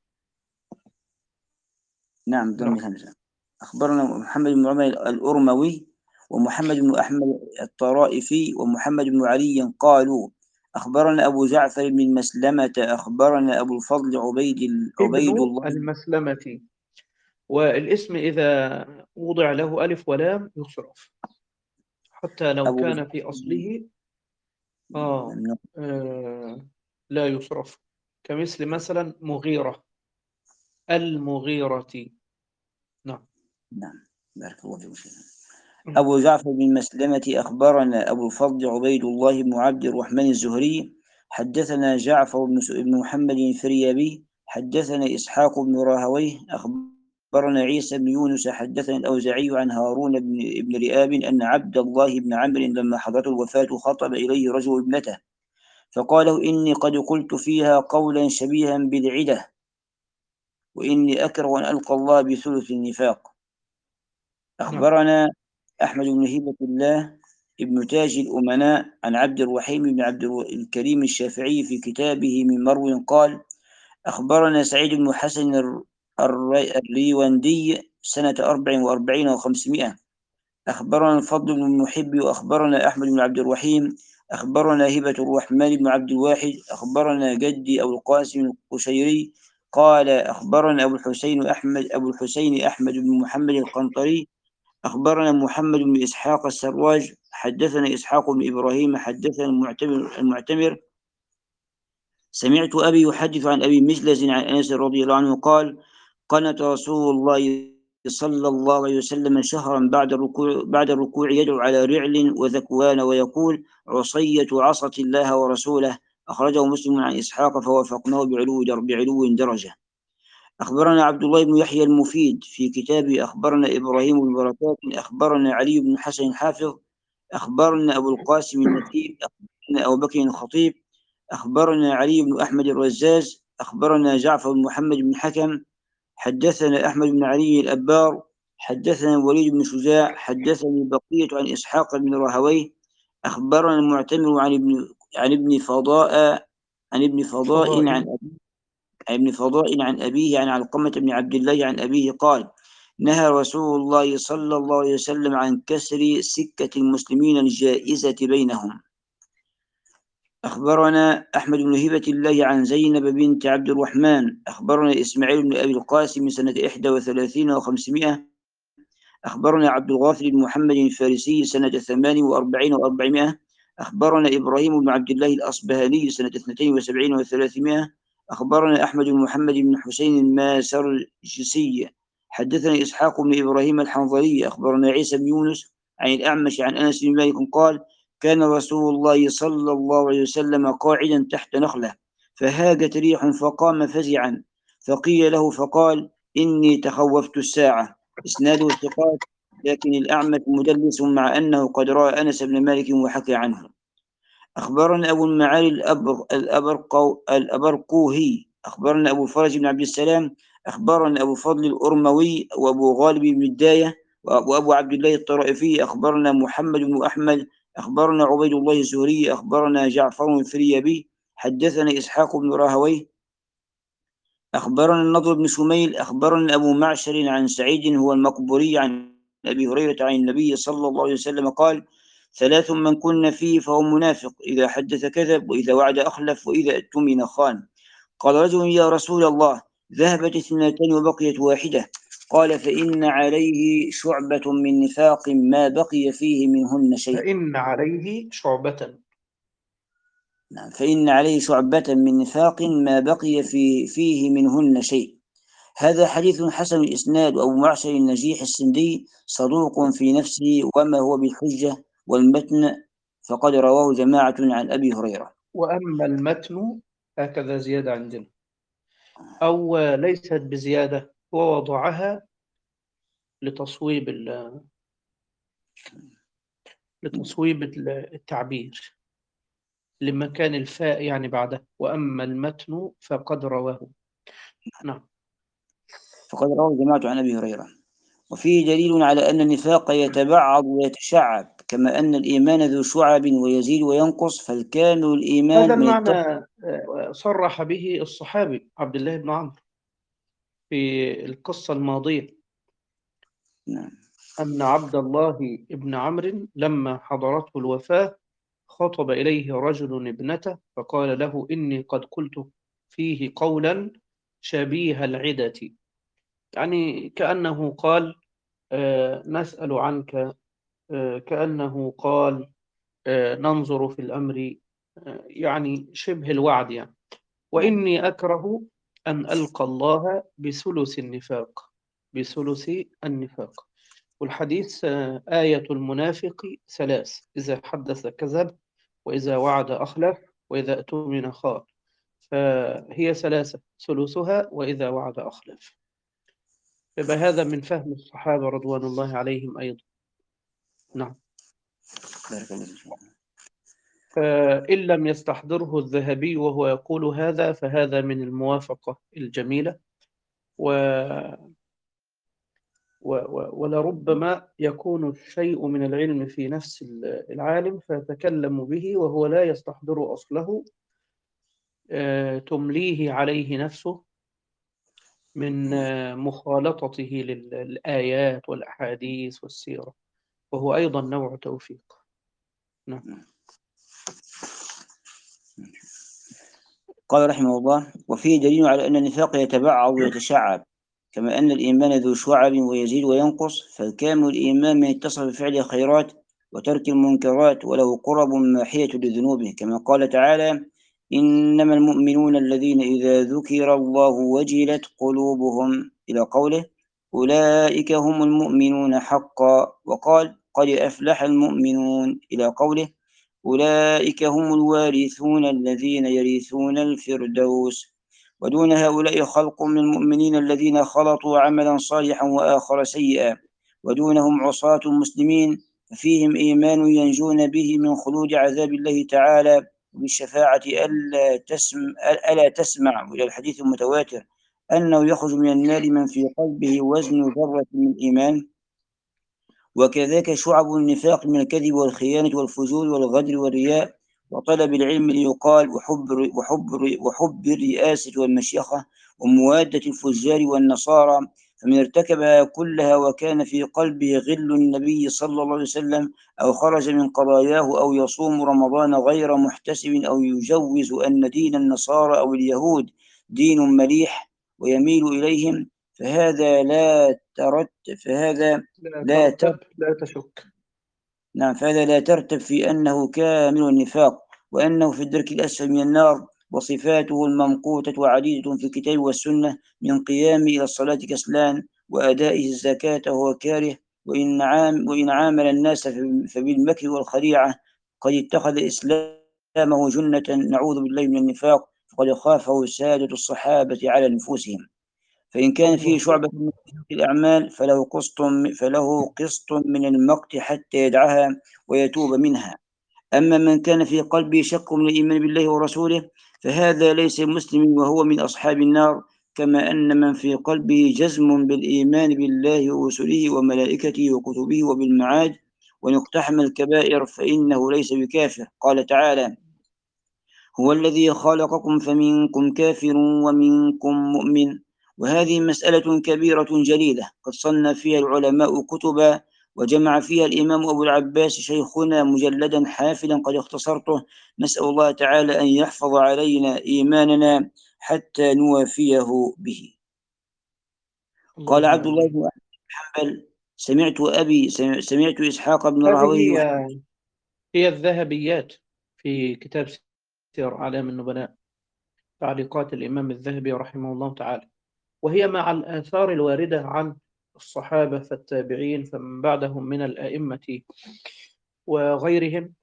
نعم ضم نعم. الهمزة. أخبرنا محمد بن عمر الأرموي، ومحمد بن أحمد الطرائفي، ومحمد بن علي قالوا أخبرنا أبو جعفر بن مسلمة، أخبرنا أبو الفضل عبيد عبيد ابن الله. المسلمة. والاسم إذا وضع له ألف ولام يصرف حتى لو أبو كان في جعفر أصله آه آه، لا يصرف، كمثل مثلا مغيرة، المغيرة. نعم. نعم بارك الله فيك. أبو جعفر بن مسلمة أخبرنا أبو الفضل عبيد الله بن عبد الرحمن الزهري، حدثنا جعفر بن بن محمد الفريابي، حدثنا إسحاق بن راهويه، أخبرنا عيسى بن يونس، حدثنا الأوزاعي عن هارون بن ابن رئاب أن عبد الله بن عمرو لما حضرته الوفاة خطب إليه رجل ابنته، فقال له إني قد قلت فيها قولا شبيها بالعدة، وإني أكره أن ألقى الله بثلث النفاق. نعم. أخبرنا أحمد بن هبة الله ابن تاج الأمناء عن عبد الرحيم بن عبد الكريم الشافعي في كتابه من مرو قال أخبرنا سعيد بن حسن الر- الر- الريوندي سنة أربع وأربعين وخمسمائة، أخبرنا الفضل بن المحب، وأخبرنا أحمد بن عبد الرحيم، أخبرنا هبة الرحمن بن عبد الواحد، أخبرنا جدي أبو القاسم القشيري قال أخبرنا أبو الحسين أحمد أبو الحسين أحمد بن محمد القنطري، أخبرنا محمد بن إسحاق السراج، حدثنا إسحاق بن إبراهيم، حدثنا المعتمر, المعتمر سمعت أبي يحدث عن أبي مجلس عن أنس رضي الله عنه قال قنت رسول الله صلى الله عليه وسلم شهرا بعد الركوع, بعد الركوع يدعو على رعل وذكوان ويقول عصية عصت الله ورسوله. أخرجه مسلم عن إسحاق فوافقناه بعلو, در بعلو درجة. أخبرنا عبد الله بن يحيى المفيد في كتابه أخبرنا إبراهيم بن بركات، أخبرنا علي بن حسن الحافظ، أخبرنا أبو القاسم النسيب، أخبرنا أبو بكر الخطيب، أخبرنا علي بن أحمد الرزاز، أخبرنا جعفر بن محمد بن حكم، حدثنا أحمد بن علي الأبار، حدثنا الوليد بن شجاع، حدثني بقية عن إسحاق بن راهويه، أخبرنا المعتمر عن ابن عن ابن فضاء عن ابن فضاء عن فضائل. عن ابن فضاء عن أبيه عن علقمة بن عبد الله عن أبيه قال نهى رسول الله صلى الله عليه وسلم عن كسر سكة المسلمين الجائزة بينهم. أخبرنا أحمد بن هبة الله عن زينب بنت عبد الرحمن، أخبرنا إسماعيل بن أبي القاسم سنة إحدى وثلاثين وخمسمائة، أخبرنا عبد الغافر بن محمد الفارسي سنة ثمان وأربعين وأربعمائة، أخبرنا إبراهيم بن عبد الله الأصبهاني سنة اثنتين وسبعين وثلاثمائة، أخبرنا أحمد بن محمد بن حسين الماسرجسي، حدثنا إسحاق بن إبراهيم الحنظلي، أخبرنا عيسى بن يونس عن الأعمش عن أنس بن مالك قال كان رسول الله صلى الله عليه وسلم قاعدا تحت نخلة، فهاجت ريح فقام فزعا، فقيل له فقال: إني تخوفت الساعة. إسناده ثقات، لكن الأعمش مدلس، مع أنه قد رأى أنس بن مالك وحكى عنه. أخبرنا أبو المعالي الأبر الأبرقو الأبرقوهي أخبرنا أبو الفرج بن عبد السلام أخبرنا أبو فضل الأرموي وأبو غالب بن الداية وأبو عبد الله الطرائفي أخبرنا محمد بن أحمد أخبرنا عبيد الله الزهري أخبرنا جعفر الفريابي حدثنا إسحاق بن راهويه أخبرنا النضر بن شميل أخبرنا أبو معشر عن سعيد هو المقبوري عن أبي هريرة عن النبي صلى الله عليه وسلم قال: ثلاث من كن فيه فهو منافق، إذا حدث كذب، وإذا وعد أخلف، وإذا اؤتمن خان. قال رجل: يا رسول الله، ذهبت اثنتان وبقيت واحدة. قال: فإن عليه شعبة من نفاق ما بقي فيه منهن شيء. فإن عليه شعبة. نعم، فإن عليه شعبة من نفاق ما بقي في فيه منهن شيء. هذا حديث حسن الإسناد، وأبو معشر النجيح السندي صدوق في نفسه وما هو بالحجة، والمتن فقد رواه جماعة عن أبي هريرة. وأما المتن هكذا زيادة عندنا، أو ليست بزيادة، هو وضعها لتصويب ال- لتصويب التعبير لمكان الفاء يعني بعده. وأما المتن فقد رواه. نعم. فقد رواه جماعة عن أبي هريرة. وفيه دليل على أن النفاق يتبعض ويتشعب، كما أن الإيمان ذو شعب ويزيد وينقص، فالكامل الإيمان هذا من المعنى اتصف. آه، صرح به الصحابي عبد الله بن عمرو في القصة الماضية، نعم. أن عبد الله بن عمرو لما حضرته الوفاة خطب إليه رجل ابنته فقال له: إني قد قلت فيه قولا شبيه العدة، يعني كأنه قال آه، نسأل عنك، آه، كأنه قال آه، ننظر في الأمر، آه، يعني شبه الوعد يعني. نعم. وإني أكره أن ألقى الله بثلث النفاق، بثلث النفاق. والحديث آه، آية المنافق ثلاث: إذا حدث كذب، وإذا وعد أخلف، وإذا اؤتمن خان. فهي ثلاثة: ثلثها وإذا وعد أخلف. يبقى هذا من فهم الصحابة رضوان الله عليهم أيضا. نعم. بارك الله فيك. فإن لم يستحضره الذهبي وهو يقول هذا، فهذا من الموافقة الجميلة، و... و... و... ولربما يكون الشيء من العلم في نفس العالم فيتكلم به وهو لا يستحضر أصله، آه، تمليه عليه نفسه من آه، مخالطته للآيات والأحاديث والسيرة، وهو أيضا نوع توفيق. نعم. قال رحمه الله: وفيه دليل على أن النفاق يتبعض ويتشعب، كما أن الإيمان ذو شعب ويزيد وينقص، فالكامل الإيمان من اتصف بفعل الخيرات وترك المنكرات، وله قرب ماحية لذنوبه، كما قال تعالى: إنما المؤمنون الذين إذا ذكر الله وجلت قلوبهم، إلى قوله: أولئك هم المؤمنون حقا. وقال: قد أفلح المؤمنون، إلى قوله: أولئك هم الوارثون الذين يرثون الفردوس. ودون هؤلاء خلق من المؤمنين الذين خلطوا عملا صالحا وآخر سيئا، ودونهم عصاة مسلمين، ففيهم إيمان ينجون به من خلود عذاب الله تعالى بالشفاعة. ألا تسمع, ألا تسمع إلى الحديث المتواتر أنه يخرج من النار من في قلبه وزن ذرة من إيمان. وكذاك شعب النفاق من الكذب والخيانة والفجور والغدر والرياء وطلب العلم ليقال، وحب وحب وحب الرئاسة والمشيخة، وموادة الفجار والنصارى. فمن ارتكبها كلها وكان في قلبه غل النبي صلى الله عليه وسلم، أو خرج من قضاياه، أو يصوم رمضان غير محتسب، أو يجوز أن دين النصارى أو اليهود دين مليح ويميل إليهم، فهذا لا ترتب فهذا لا لا ترتب، لا تشك. نعم، فهذا لا ترتب في أنه كامل النفاق، وأنه في الدرك الأسفل من النار. وصفاته الممقوتة وعديدة في الكتاب والسنة، من قيامه إلى الصلاة كسلان، وأدائه الزكاة وهو كاره، وإن عام وإن عامل الناس فبالمكر والخديعة. قد اتخذ إسلامه جنة نعوذ بالله من النفاق فقد خافه سادة الصحابة على نفوسهم. فإن كان فيه الله. شعبة من الأعمال فله قسط فله قسط من المقت حتى يدعها ويتوب منها. أما من كان في قلبه شك من الإيمان بالله ورسوله فهذا ليس مسلم وهو من أصحاب النار، كما أن من في قلبه جزم بالإيمان بالله ورسله وملائكته وكتبه وبالمعاد وإن اقتحم الكبائر فإنه ليس بكافر. قال تعالى: هو الذي خلقكم فمنكم كافر ومنكم مؤمن. وهذه مسألة كبيرة جليلة قد صنف فيها العلماء كتبا، وجمع فيها الإمام أبو العباس شيخنا مجلدا حافلا قد اختصرته. نسأل الله تعالى أن يحفظ علينا إيماننا حتى نوافيه به. قال اللهم عبد الله آمين. بن حنبل: سمعت أبي سمعت إسحاق بن هذه راهويه يحدث. هي هي الذهبيات في كتاب سير أعلام النبلاء، تعليقات الإمام الذهبي رحمه الله تعالى، وهي مع الآثار الواردة عن الصحابة فالتابعين فمن بعدهم من الأئمة وغيرهم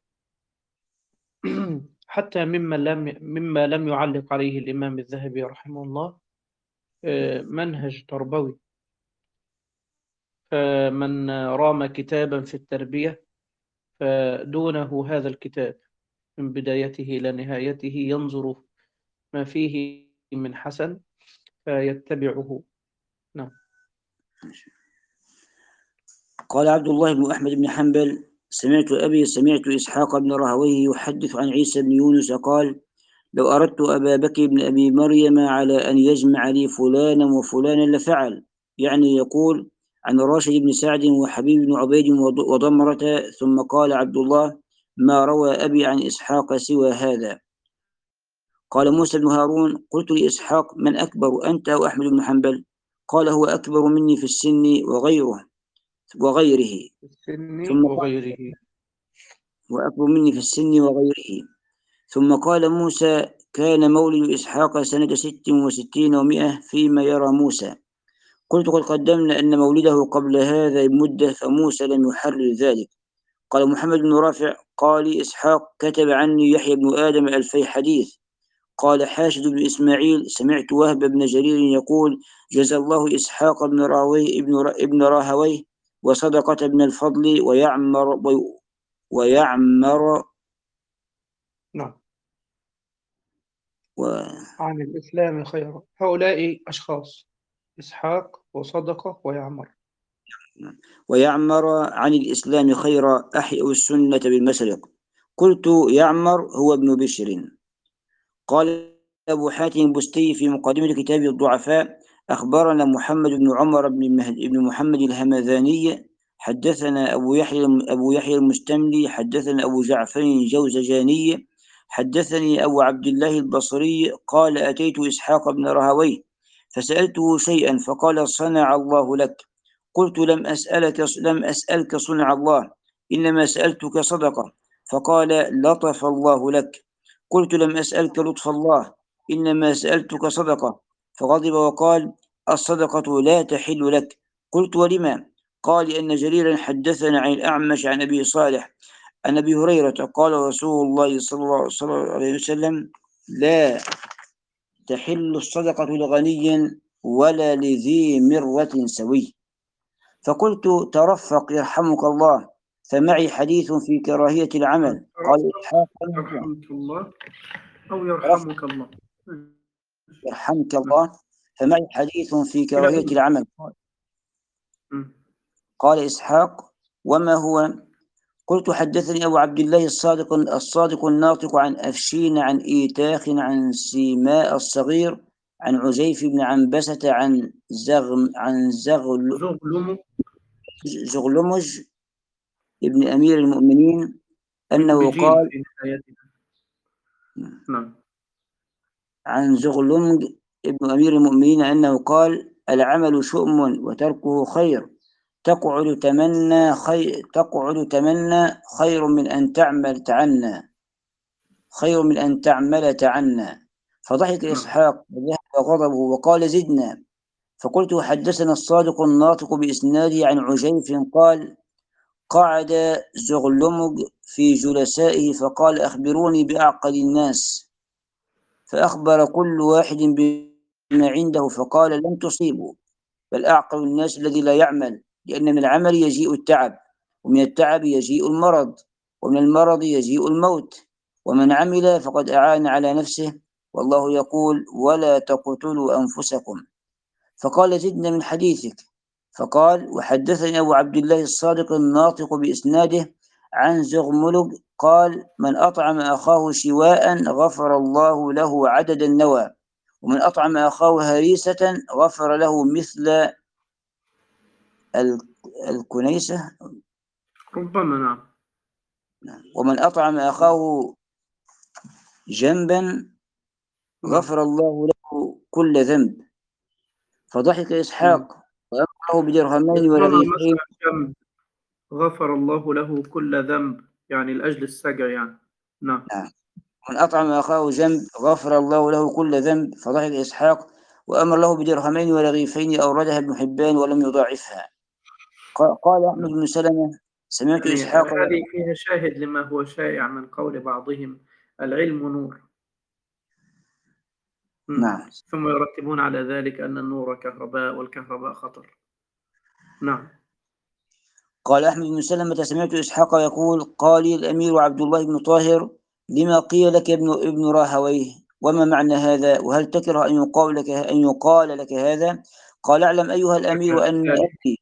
حتى مما لم مما لم يعلق عليه الإمام الذهبي رحمه الله، آه، منهج تربوي. فمن رام كتابا في التربية فدونه هذا الكتاب من بدايته إلى نهايته ينظر ما فيه من حسن فيتبعه. نعم. قال عبد الله بن أحمد بن حنبل: سمعت أبي سمعت إسحاق بن راهويه يحدث عن عيسى بن يونس قال: لو أردت أبا بكر بن أبي مريم على أن يجمع لي فلانا وفلانا لفعل. يعني يقول عن راشد بن سعد وحبيب بن عبيد وضمرة. ثم قال عبد الله: ما روى أبي عن إسحاق سوى هذا. قال موسى بن هارون: قلت لإسحاق: من أكبر، أنت أو أحمد بن حنبل؟ قال: هو أكبر مني في السن وغيره وغيره. السن ثم قال: وغيره. وأكبر مني في السن وغيره. ثم قال موسى: كان مولد إسحاق سنة ست وستين ومائة فيما يرى موسى. قلت: قد قدمنا أن مولده قبل هذا بمدة فموسى لم يحرر ذلك. قال محمد بن رافع: قال إسحاق: كتب عني يحيى بن آدم ألفي حديث. قال حاشد بن إسماعيل: سمعت وهب بن جرير يقول: جزى الله إسحاق بن راهويه ابن, ابن راهويه وصدقة بن الفضل ويعمر ويعمر نعم. و عن الإسلام خيرا. هؤلاء أشخاص: إسحاق وصدقة ويعمر. ويعمر عن الإسلام خيرا أحيوا السنة بالمشرق. قلت: يعمر هو ابن بشر. قال أبو حاتم البستي في مقدمة كتاب الضعفاء: أخبرنا محمد بن عمر بن, بن محمد الهمذاني حدثنا أبو يحيى أبو يحيى المستملي حدثنا أبو جعفر الجوزجاني حدثني أبو عبد الله البصري قال: أتيت إسحاق بن راهويه فسألته شيئا فقال: صنع الله لك. قلت: لم أسألك لم أسألك صنع الله، إنما سألتك صدقة. فقال: لطف الله لك. قلت: لم أسألك لطف الله، إنما سألتك صدقة. فغضب وقال: الصدقة لا تحل لك. قلت: ولما؟ قال: لأن جريرا حدثنا عن الأعمش عن أبي صالح عن أبي هريرة قال: رسول الله صلى الله عليه وسلم: لا تحل الصدقة لغني ولا لذي مرة سوي. فقلت: ترفق يرحمك الله، فمعي حديث في كراهية العمل. قال إسحاق: يرحمك الله أو ترفق يرحمك الله. يرحمك الله، فمعي حديث في كراهية كلاهما. العمل. قال إسحاق: وما هو؟ قلت: حدثني أبو عبد الله الصادق الصادق الناطق عن أفشين عن إيتاخ عن سيماء الصغير عن عزيف بن عنبسة عن زغم عن زغل زغلم زغلمج ابن أمير المؤمنين أنه بجيم قال: في نهايتها. نعم. عن زغلمج ابن أمير المؤمنين أنه قال: العمل شؤم وتركه خير، تقعد تمنى خير تقعد تمنى خير من أن تعمل تعنى خير من أن تعمل تعنى. فضحك إسحاق وذهب غضبه وقال: زدنا. فقلت: حدثنا الصادق الناطق بإسناده عن عجيف قال: قعد زغلمج في جلسائه فقال أخبروني بأعقل الناس، فأخبر كل واحد بما عنده فقال لن تصيبوا، بل أعقل الناس الذي لا يعمل، لأن من العمل يجيء التعب، ومن التعب يجيء المرض، ومن المرض يجيء الموت، ومن عمل فقد أعان على نفسه، والله يقول ولا تقتلوا أنفسكم. فقال زدنا من حديثك، فقال وحدثني أبو عبد الله الصادق الناطق بإسناده عن زغملب قال من أطعم أخاه شواء غفر الله له عدد النوى، ومن أطعم أخاه هريسة غفر له مثل الكنيسة، ربما نعم. ومن أطعم أخاه جنبا نعم. غفر الله له كل ذنب. فضحك نعم. إسحاق وأمره بدرهمين ربما ورغيفين. مثلا جنب غفر الله له كل ذنب، يعني لأجل السجع يعني. نعم. نعم. من أطعم أخاه جنب غفر الله له كل ذنب. فضحك إسحاق وأمر له بدرهمين ورغيفين، أوردها ابن حبان ولم يضاعفها. قال أحمد نعم. بن سلمة سمعت يعني إسحاق. هذه فيها شاهد لما هو شائع من قول بعضهم العلم نور. مم. نعم. ثم يرتبون على ذلك أن النور كهرباء والكهرباء خطر. نعم. قال أحمد بن سلمة سمعت إسحاق يقول قال لي الأمير عبد الله بن طاهر لما قيل لك ابن ابن راهويه، وما معنى هذا، وهل تكره أن يقال لك أن يقال لك هذا؟ قال اعلم أيها الأمير أن ذلك. أبي،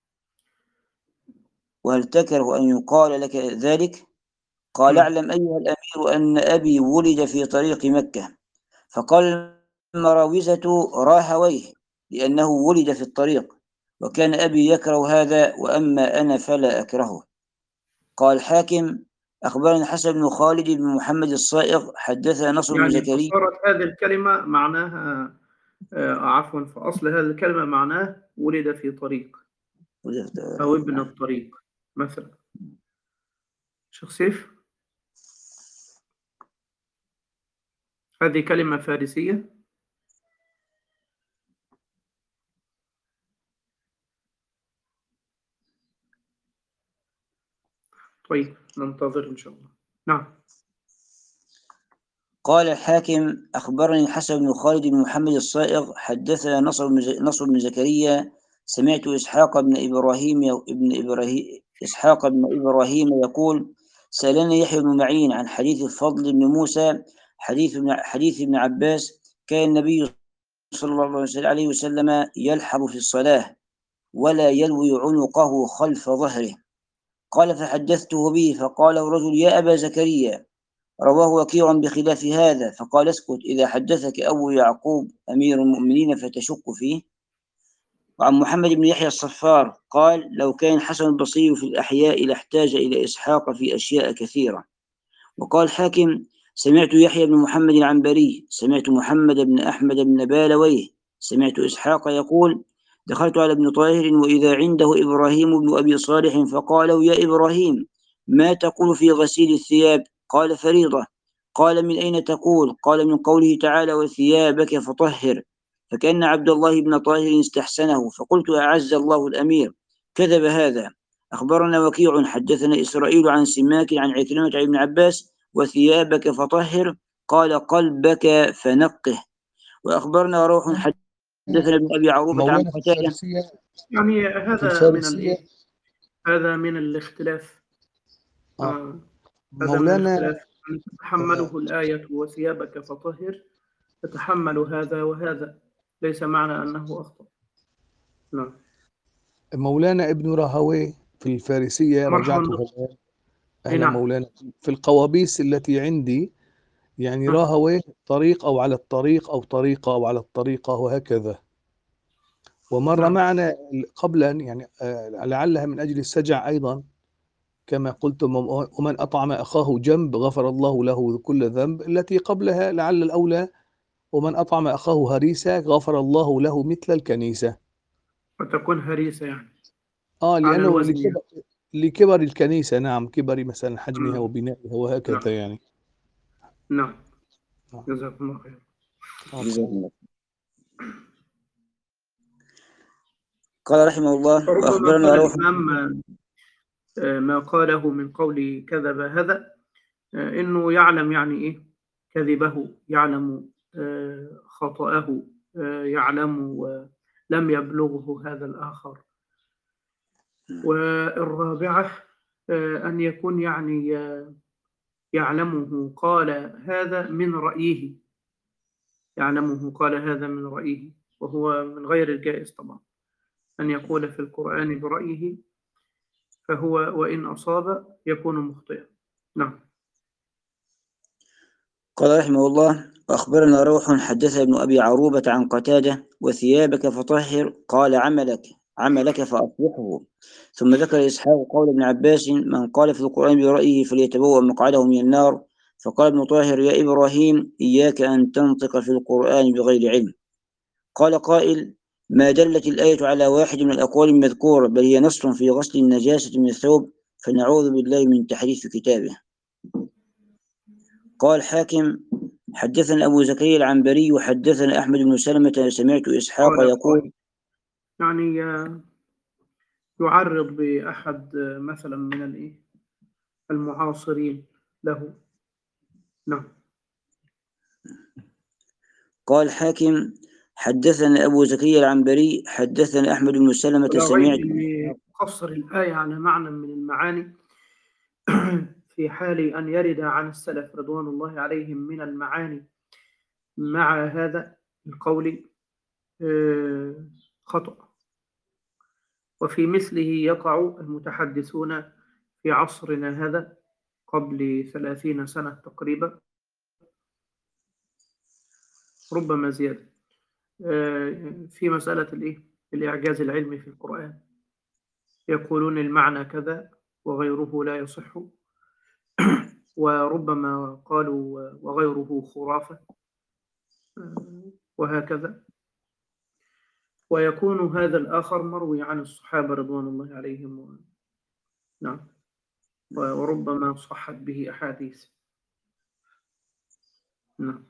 وهل تكره أن يقال لك ذلك؟ قال مم. اعلم أيها الأمير أن أبي ولد في طريق مكة. فقال المراوزة راهويه لأنه ولد في الطريق، وكان أبي يكره هذا، وأما أنا فلا أكرهه. قال حاكم أخبرنا حسن بن خالد بن محمد الصائغ حدثنا نصر بن يعني زكريا. فصارت هذه الكلمة معناها آه، عفوا، فأصل هذه الكلمة معناه ولد في طريق أو ابن الطريق مثلا. شيخ سيف، هذه كلمة فارسية. طيب ننتظر إن شاء الله. نعم. قال الحاكم أخبرني حسن بن خالد بن محمد الصائغ حدثنا نصر بن ز- نصر بن زكريا سمعت إسحاق بن إبراهيم ابن إبراهيم إسحاق بن إبراهيم يقول سألني يحيى بن معين عن حديث الفضل بن موسى حديث ابن حديث ابن عباس كان النبي صلى الله عليه وسلم يلحظ في الصلاة ولا يلوي عنقه خلف ظهره. قال فحدثته به فقال الرجل يا أبا زكريا رواه وكيع بخلاف هذا، فقال اسكت إذا حدثك أبو يعقوب أمير المؤمنين فتشك فيه. وعن محمد بن يحيى الصفار قال لو كان حسن البصري في الأحياء لاحتاج إلى إسحاق في أشياء كثيرة. وقال حاكم سمعت يحيى بن محمد العنبري سمعت محمد بن أحمد بن بالويه سمعت إسحاق يقول دخلت على ابن طاهر وإذا عنده إبراهيم بن أبي صالح فقال يا إبراهيم ما تقول في غسيل الثياب؟ قال فريضة. قال من أين تقول؟ قال من قوله تعالى وثيابك فطهر. فكأن عبد الله بن طاهر استحسنه، فقلت أعز الله الأمير كذب هذا. أخبرنا وكيع حدثنا إسرائيل عن سماك عن عكرمة عن ابن عباس وثيابك فطهر قال قلبك فنقه. وأخبرنا روح حدثنا ابن أبي عروبة عن مولانا في قتادة. الفارسية يعني في هذا من الفارسية الإيه؟ هذا من الاختلاف. آه آه. هذا من مولانا الاختلاف أن آه تتحمله الآية وثيابك فطهر، تتحمل هذا وهذا، ليس معنى أنه أخطأ. نعم. مولانا ابن راهويه في الفارسية مرحبا رجعته بك. الآن. أي أهلا نعم. مولانا. في القوابيس التي عندي يعني نعم. راهويه طريق أو على الطريق أو طريقة أو على الطريقة وهكذا. ومر نعم. معنا قبلا يعني آه، لعلها من أجل السجع أيضا كما قلتم ومن أطعم أخاه جنب غفر الله له كل ذنب، التي قبلها لعل الأولى ومن أطعم أخاه هريسة غفر الله له مثل الكنيسة. وتكون هريسة يعني آه على لأنه الوزن يعني. لكبر, لكبر الكنيسة، نعم، كبر مثلا حجمها مم. وبنائها وهكذا نعم. يعني. نعم. آه. جزاكم الله خير. آه. قال رحمه الله فربما وأخبرنا قال روح. الإمام ما قاله من قول كذب هذا، إنه يعلم يعني إيه كذبه، يعلم خطأه، يعلم ولم يبلغه هذا الآخر. والرابعة أن يكون يعني يعلمه قال هذا من رأيه، يعلمه قال هذا من رأيه، وهو من غير الجائز طبعا أن يقول في القرآن برأيه، فهو وإن أصاب يكون مخطئا. نعم. قال رحمه الله: وأخبرنا روح حدث ابن أبي عروبة عن قتادة: وثيابك فطهر، قال عملك عملك فأصلحه. ثم ذكر إسحاق قول ابن عباس: من قال في القرآن برأيه فليتبوأ مقعده من النار. فقال ابن طاهر: يا إبراهيم، إياك أن تنطق في القرآن بغير علم. قال قائل: ما دلت الآية على واحد من الأقوال المذكورة، بل هي نص في غسل النجاسة من الثوب، فنعوذ بالله من تحريف كتابه. قال حاكم: حدثنا أبو زكريا العنبري وحدثنا أحمد بن سلمة سمعت إسحاق يقول، يعني يعرض بأحد مثلا من المعاصرين له. نعم. قال حاكم: حدثنا أبو زكريا العنبري حدثنا أحمد بن سلمة سمعت قصر الآية على معنى من المعاني في حال أن يرد عن السلف رضوان الله عليهم من المعاني مع هذا القول خطأ، وفي مثله يقع المتحدثون في عصرنا هذا قبل ثلاثين سنة تقريبا، ربما زيادة، في مسألة الإيه؟ الإعجاز العلمي في القرآن، يقولون المعنى كذا وغيره لا يصح، وربما قالوا وغيره خرافة، وهكذا. ويكون هذا الآخر مروي عن الصحابة رضوان الله عليهم و... نعم، وربما صحت به أحاديث. نعم.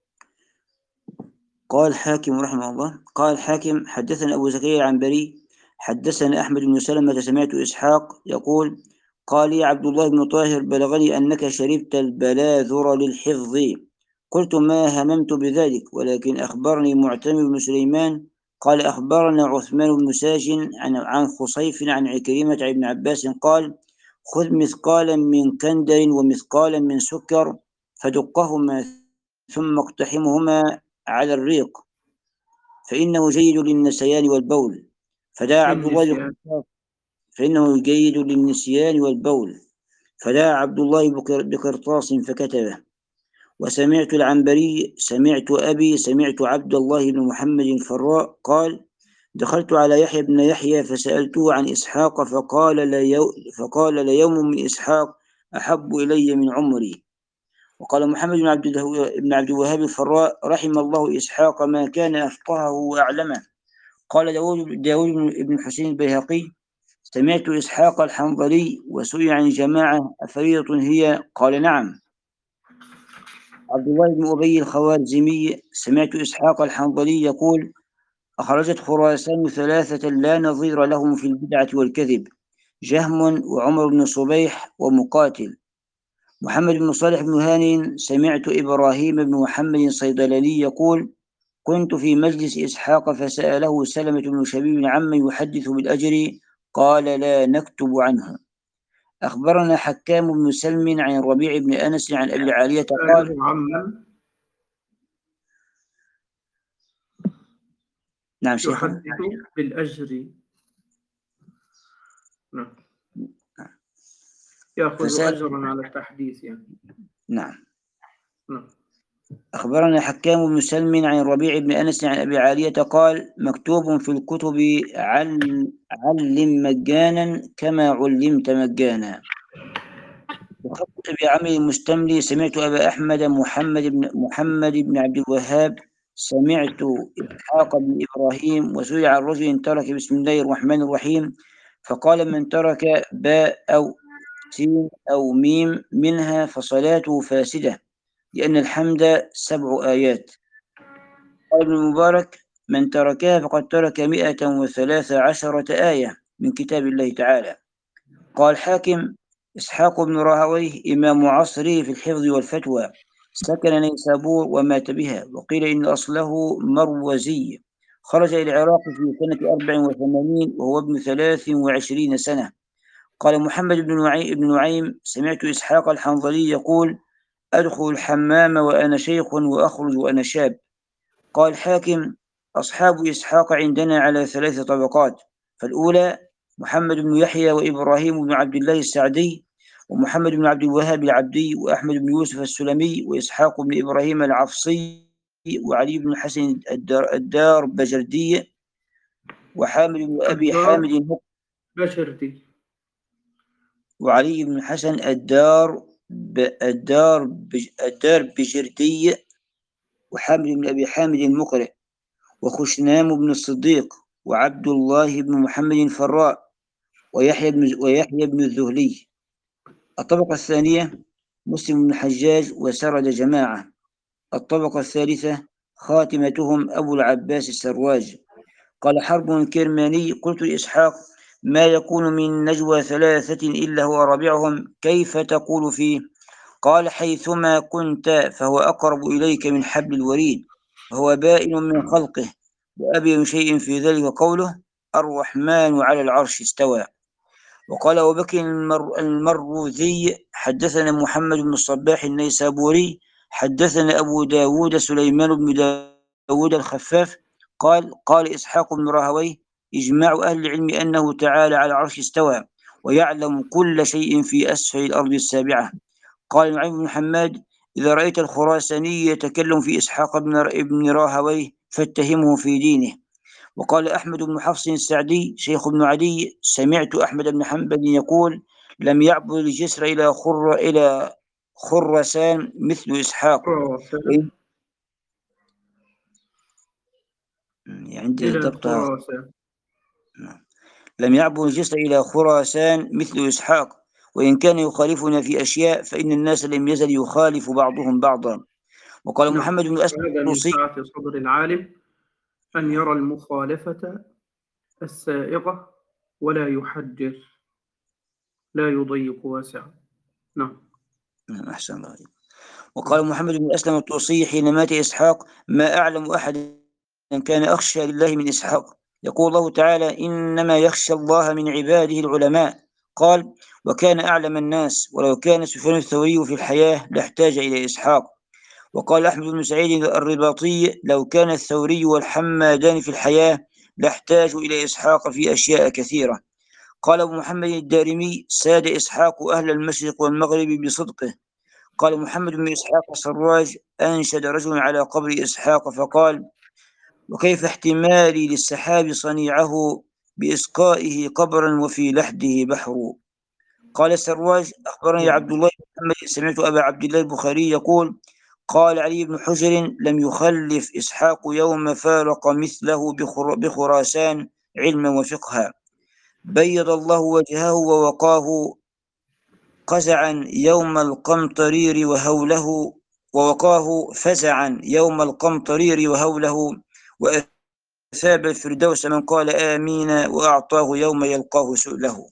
قال حاكم رحمه الله: قال حاكم: حدثنا أبو زكريا العنبري حدثنا أحمد بن سلمة سمعت إسحاق يقول: قال لي عبد الله بن طاهر: بلغني أنك شربت البلاذر للحفظ. قلت: ما هممت بذلك، ولكن أخبرني معتمر بن سليمان قال أخبرنا عثمان بن ساجن عن عن خصيف عن عكرمة عن ابن عباس قال: خذ مثقالا من كندر ومثقالا من سكر فدقهما ثم اقتحمهما على الريق، فإنه جيد للنسيان والبول. فدعا عبد الله بقرطاس فإنه جيد للنسيان والبول فدعا عبد الله بقرطاس فكتبه. وسمعت العنبري سمعت أبي سمعت عبد الله بن محمد الفراء قال: دخلت على يحيى بن يحيى فسألته عن إسحاق فقال: ليو فقال ليوم من إسحاق أحب إلي من عمري. وقال محمد بن عبد بن عبد الوهاب الفراء: رحم الله إسحاق ما كان أفقهه وأعلمه. قال داود, داود بن حسين البيهقي: سمعت إسحاق الحنظلي وسئل عن جماعة أفريضة هي؟ قال: نعم. عبد الله بن أبي الخوارزمي: سمعت إسحاق الحنظلي يقول: أخرجت خراسان ثلاثة لا نظير لهم في البدعة والكذب: جهم وعمر بن صبيح ومقاتل. محمد بن صالح بن هانٍ: سمعت إبراهيم بن محمد الصيدلاني يقول: كنت في مجلس إسحاق فسأله سلمة بن شبيب عمن يحدث بالأجر، قال: لا نكتب عنه. أخبرنا حكام بن سلم عن الربيع بن أنس عن أبي العالية قال: نعم شيخنا. يحدث بالأجر، نعم، يأخذ أجرا على التحديث يعني. نعم. نعم. أخبرنا حكام بن سلم عن الربيع بن أنس عن أبي العالية قال: مكتوب في الكتب عل علم مجانا كما علمت مجانا. وخطت بعمل المستملي: سمعت أبا أحمد محمد بن محمد بن عبد الوهاب سمعت إسحاق بن إبراهيم وسئل عن رجل ترك بسم الله الرحمن الرحيم فقال: من ترك باء أو سين أو ميم منها فصلاته فاسدة، لأن الحمد سبع آيات. قال ابن المبارك: من تركها فقد ترك مئة وثلاث عشرة آية من كتاب الله تعالى. قال حاكم: إسحاق بن راهويه إمام عصره في الحفظ والفتوى، سكن نيسابور ومات بها، وقيل إن أصله مروزي. خرج إلى العراق في سنة أربع وثمانين وهو ابن ثلاث وعشرين سنة. قال محمد بن نعيم, بن نعيم: سمعت إسحاق الحنظلي يقول: أدخل الحمام وأنا شيخ وأخرج وأنا شاب. قال حاكم: أصحاب إسحاق عندنا على ثلاث طبقات، فالأولى محمد بن يحيى وإبراهيم بن عبد الله السعدي ومحمد بن عبد الوهاب العبدي وأحمد بن يوسف السلمي وإسحاق بن إبراهيم العفصي وعلي بن حسن الدار, الدار بجردي وحامد بن أبي الدار حامد بشرتي. وعلي بن حسن الدار الدار الدار بجردي وحامد بن أبي حامد المقرئ وخشنام بن الصديق وعبد الله بن محمد الفراء ويحيى بن ويحيى بن الذهلي. الطبقة الثانية مسلم بن الحجاج وسرد جماعة. الطبقة الثالثة خاتمتهم أبو العباس السرواج. قال حرب الكرماني: قلت لإسحاق: ما يكون من نجوى ثلاثة إلا هو رابعهم، كيف تقول فيه؟ قال: حيثما كنت فهو أقرب إليك من حبل الوريد، وهو بائن من خلقه، وأبين شيء في ذلك قوله: الرحمن على العرش استوى. وقال أبو بكر المر... المروذي: حدثنا محمد بن الصباح النيسابوري حدثنا أبو داود سليمان بن داود الخفاف قال: قال إسحاق بن راهويه: إجماع أهل العلم أنه تعالى على العرش استوى، ويعلم كل شيء في أسفل الأرض السابعة. قال نعيم بن حماد: إذا رأيت الخراساني يتكلم في إسحاق بن راهويه فاتهمه في دينه. وقال أحمد بن حفص السعدي شيخ بن علي: سمعت أحمد بن حنبل يقول: لم يعبد الجسر إلى خر إلى خراسان مثل إسحاق. خراسان. يعني عندي إلى ضبطها. خراسان. لم يعبد الجسر إلى خراسان مثل إسحاق، وإن كان يخالفنا في أشياء فإن الناس لم يزل يخالف بعضهم بعضا. وقال نعم، محمد بن الأسود وهذا من الطوسي: سعة صدر العالم أن يرى المخالفة السائغة ولا يحجر، لا يضيق واسعا. نعم. أحسن الله. نعم. وقال محمد بن أسلم الطوسي حين مات إسحاق: ما أعلم أحد كان أخشى لله من إسحاق. يقول الله تعالى: إنما يخشى الله من عباده العلماء. قال: وكان أعلم الناس، ولو كان سفيان الثوري في الحياة لاحتاج إلى إسحاق. وقال أحمد بن سعيد الرباطي: لو كان الثوري والحمادان في الحياة لاحتاجوا إلى إسحاق في أشياء كثيرة. قال أبو محمد الدارمي: ساد إسحاق أهل المشرق والمغرب بصدقه. قال محمد بن إسحاق السراج: أنشد رجل على قبر إسحاق فقال: وكيف احتمالي للسحاب صنيعه بإسقائه قبرا وفي لحده بحر. قال السراج: أخبرني عبد الله بن محمد سمعت أبا عبد الله البخاري يقول: قال علي بن حجر: لم يخلف إسحاق يوم فارق مثله بخراسان علما وفقها، بيض الله وجهه ووقاه قزعا يوم القمطرير وهوله ووقاه فزعا يوم القمطرير وهوله، وأثاب الفردوس من قال آمين، وأعطاه يوم يلقاه سؤله.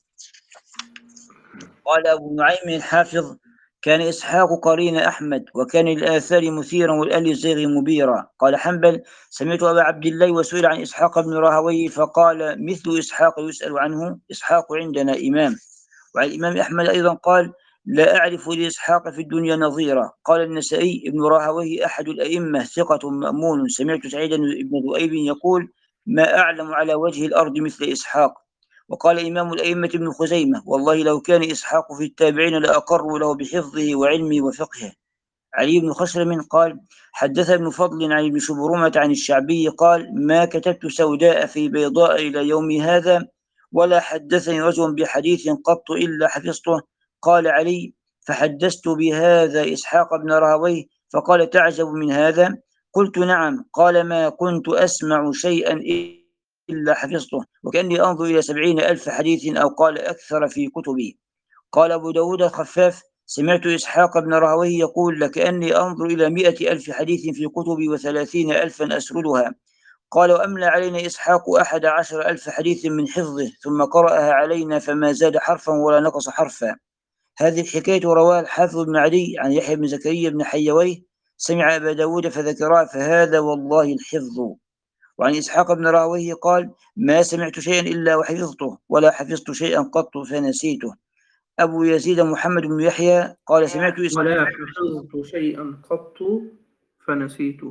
قال أبو نعيم الحافظ: كان إسحاق قرين أحمد، وكان للآثار مثيرا والأهل الزيغ مبيرا. قال حنبل: سمعت أبا عبد الله وسئل عن إسحاق بن راهويه فقال: مثل إسحاق يسأل عنه، إسحاق عندنا إمام. وعن الإمام أحمد أيضا قال: لا أعرف لإسحاق في الدنيا نظيرا. قال النسائي: ابن راهويه أحد الأئمة ثقة مأمون. سمعت سعيد بن ذؤيب يقول: ما أعلم على وجه الأرض مثل إسحاق. وقال إمام الأئمة ابن خزيمة: والله لو كان إسحاق في التابعين لأقروا له بحفظه وعلمه وفقهه. علي بن خشرم قال: حدث ابن فضل عن ابن شبرمة عن الشعبي قال: ما كتبت سوداء في بيضاء إلى يوم هذا، ولا حدثني رجل بحديث قط إلا حفظته. قال علي: فحدثت بهذا إسحاق بن راهويه فقال: تعجب من هذا؟ قلت: نعم. قال: ما كنت أسمع شيئا إلا حفظته، وكأني أنظر إلى سبعين ألف حديث أو قال أكثر في كتبي. قال أبو داود الخفاف: سمعت إسحاق بن راهويه يقول: لكأني أنظر إلى مئة ألف حديث في كتبي وثلاثين ألفا أسردها. قال وأملى علينا إسحاق أحد عشر ألف حديث من حفظه ثم قرأها علينا فما زاد حرفا ولا نقص حرفا. هذه الحكاية رواها الحافظ بن علي عن يحيى بن زكريا بن حيويه سمع أبا داود فذكرها فهذا والله الحفظ. وعن إسحاق بن راهويه قال ما سمعت شيئا إلا وحفظته ولا حفظت شيئا قط فنسيته. أبو يزيد محمد بن يحيى قال سمعت إسحاق ولا حفظت شيئا قط فنسيته.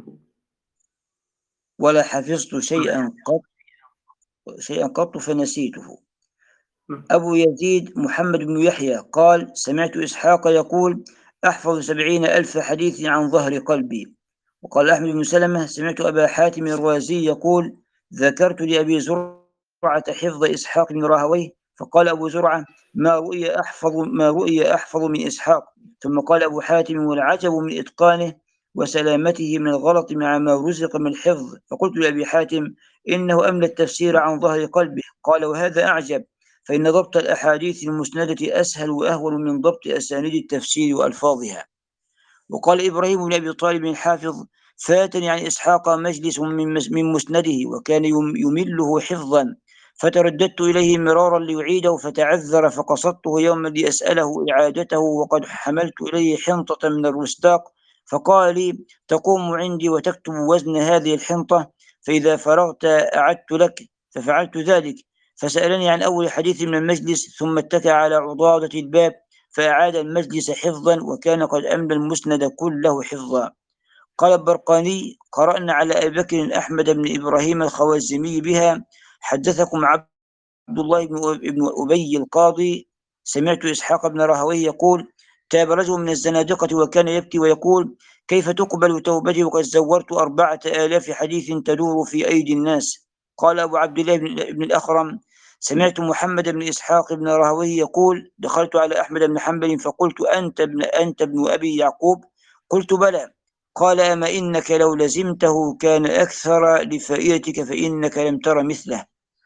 ولا حفظت شيئا قط شيئا قط فنسيته. أبو يزيد محمد بن يحيى قال سمعت إسحاق يقول أحفظ سبعين ألف حديث عن ظهر قلبي. وقال أحمد بن سلمة سمعت أبا حاتم الرازي يقول ذكرت لأبي زرعة حفظ إسحاق بن راهويه فقال أبو زرعة ما رؤي أحفظ ما رؤي أحفظ من إسحاق. ثم قال أبو حاتم والعجب من إتقانه وسلامته من الغلط مع ما رزق من الحفظ. فقلت لأبي حاتم إنه أملى التفسير عن ظهر قلبه. قال وهذا أعجب فإن ضبط الأحاديث المسندة أسهل وأهون من ضبط أسانيد التفسير وألفاظها. وقال إبراهيم بن أبي طالب الحافظ فاتني عن إسحاق مجلس من مسنده وكان يمله حفظا فترددت إليه مرارا ليعيده فتعذر فقصدته يوما لأسأله إعادته وقد حملت إليه حنطة من الرستاق فقال لي تقوم عندي وتكتب وزن هذه الحنطة فإذا فرغت أعدت لك ففعلت ذلك. فسألني عن أول حديث من المجلس ثم اتكى على عضادة الباب فأعاد المجلس حفظا وكان قد أملى المسند كله حفظا. قال البرقاني قرأنا على أبي بكر أحمد بن إبراهيم الخوازمي بها حدثكم عبد الله بن أبي القاضي سمعت إسحاق بن راهويه يقول تاب رجل من الزنادقة وكان يبكي ويقول كيف تقبل توبتي وقد زورت أربعة آلاف حديث تدور في أيدي الناس. قال أبو عبد الله بن الأخرم سمعت محمد بن إسحاق بن راهويه يقول دخلت على أحمد بن حنبل فقلت أنت ابن أنت ابن أبي يعقوب قلت بلى. قال أما إنك لو لزمته كان أكثر لفائدتك فإنك لم تر مثله.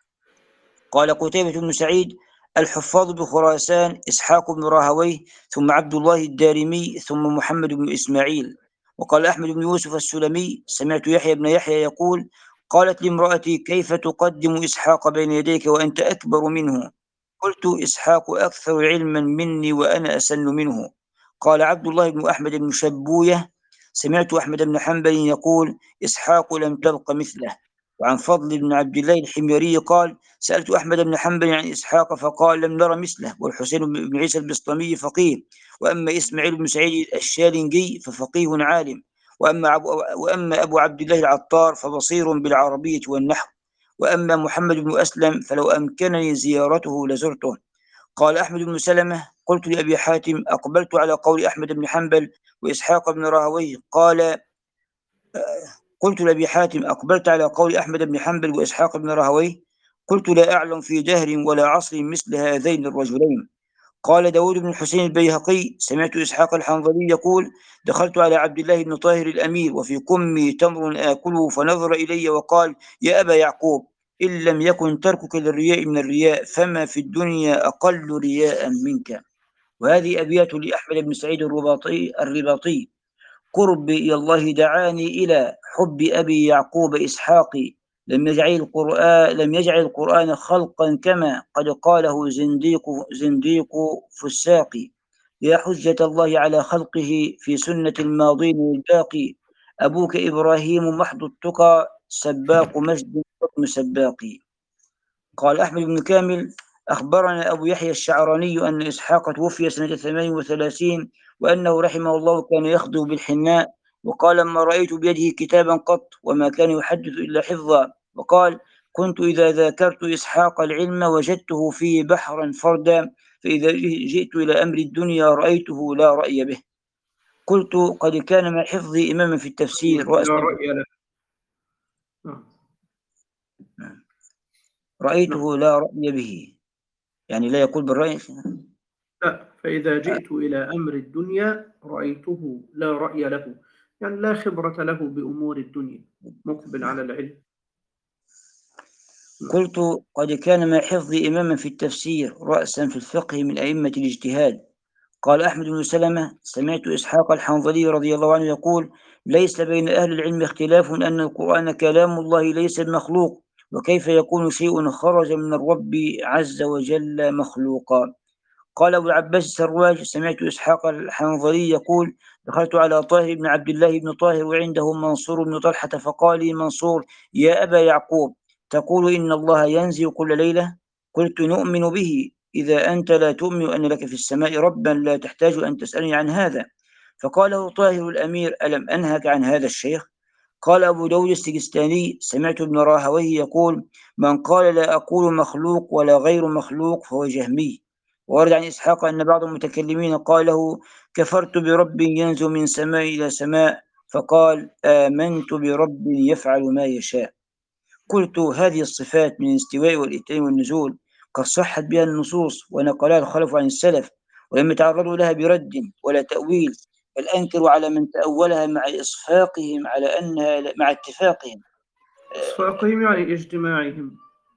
قال قتيبة بن سعيد الحفاظ بخراسان إسحاق بن راهويه ثم عبد الله الدارمي ثم محمد بن إسماعيل. وقال أحمد بن يوسف السلمي سمعت يحيى بن يحيى يقول قالت لامرأتي كيف تقدم إسحاق بين يديك وأنت أكبر منه قلت إسحاق أكثر علما مني وأنا أسن منه. قال عبد الله بن أحمد بن شبوية سمعت أحمد بن حنبل يقول إسحاق لم تبق مثله. وعن فضل بن عبد الله الحميري قال سألت أحمد بن حنبل عن إسحاق فقال لم نرى مثله. والحسين بن عيسى البسطامي فقيه وأما إسماعيل بن سعيد الشالنجي ففقيه عالم وأما أبو, وأما أبو عبد الله العطار فبصير بالعربية والنحو وأما محمد بن أسلم فلو أمكنني زيارته لزرته. قال أحمد بن سلمة قلت لأبي حاتم أقبلت على قول أحمد بن حنبل وإسحاق بن راهويه قال قلت لأبي حاتم أقبلت على قول أحمد بن حنبل وإسحاق بن راهويه قلت لا أعلم في دهر ولا عصر مثل هذين الرجلين. قال داود بن الحسين البيهقي سمعت إسحاق الحنظلي يقول دخلت على عبد الله بن طاهر الأمير وفي كمي تمر آكله فنظر إلي وقال يا أبا يعقوب إن لم يكن تركك للرياء من الرياء فما في الدنيا أقل رياء منك. وهذه أبيات لأحمد بن سعيد الرباطي الرباطي قربي إلى الله دعاني إلى حب أبي يعقوب إسحاق لم يجعل القرآن لم يجعل القرآن خلقا كما قد قاله زنديق زنديق فساق. يا حجة الله على خلقه في سنة الماضين الباقي أبوك إبراهيم محض التقى سباق مجد حكم سباقي. قال أحمد بن كامل أخبرنا أبو يحيى الشعراني أن إسحاق توفي سنة ثمان وثلاثين وأنه رحمه الله كان يخدو بالحناء وقال ما رأيت بيده كتابا قط وما كان يحدث إلا حفظا. وقال كنت إذا ذاكرت إسحاق العلم وجدته فيه بحرا فردا فإذا جئت إلى أمر الدنيا رأيته لا رأي به. قلت قد كان مع حفظي إماما في التفسير لا رأي له. رأيته لا رأي به يعني لا يقول بالرأي. لا فإذا جئت إلى أمر الدنيا رأيته لا رأي له يعني لا خبرة له بأمور الدنيا مقبل على العلم. قلت قد كان مع حفظي إماما في التفسير رأسا في الفقه من أئمة الاجتهاد. قال أحمد بن سلمة سمعت إسحاق الحنظلي رضي الله عنه يقول ليس بين أهل العلم اختلاف أن القرآن كلام الله ليس بمخلوق، وكيف يكون شيء خرج من الرب عز وجل مخلوقا. قال أبو العباس السراج سمعت إسحاق الحنظلي يقول دخلت على طاهر بن عبد الله بن طاهر وعنده منصور بن طلحة فقال لي منصور يا أبا يعقوب تقول إن الله ينزل كل ليلة؟ قلت نؤمن به إذا أنت لا تؤمن أن لك في السماء ربا لا تحتاج أن تسألني عن هذا. فقال له طاهر الأمير ألم أنهك عن هذا الشيخ؟ قال أبو داود السجستاني سمعت ابن راهويه يقول من قال لا أقول مخلوق ولا غير مخلوق فهو جهمي. وورد عن إسحاق أن بعض المتكلمين قال له كفرت برب ينزل من سماء إلى سماء، فقال آمنت برب يفعل ما يشاء. قلت هذه الصفات من الاستواء والإتيان والنزول قد صحت بها النصوص ونقلها الخلف عن السلف ولم يتعرضوا لها برد ولا تأويل، بل أنكروا على من تأولها مع إصفاقهم على أنها مع اتفاقهم إصفاقهم يعني اجتماعهم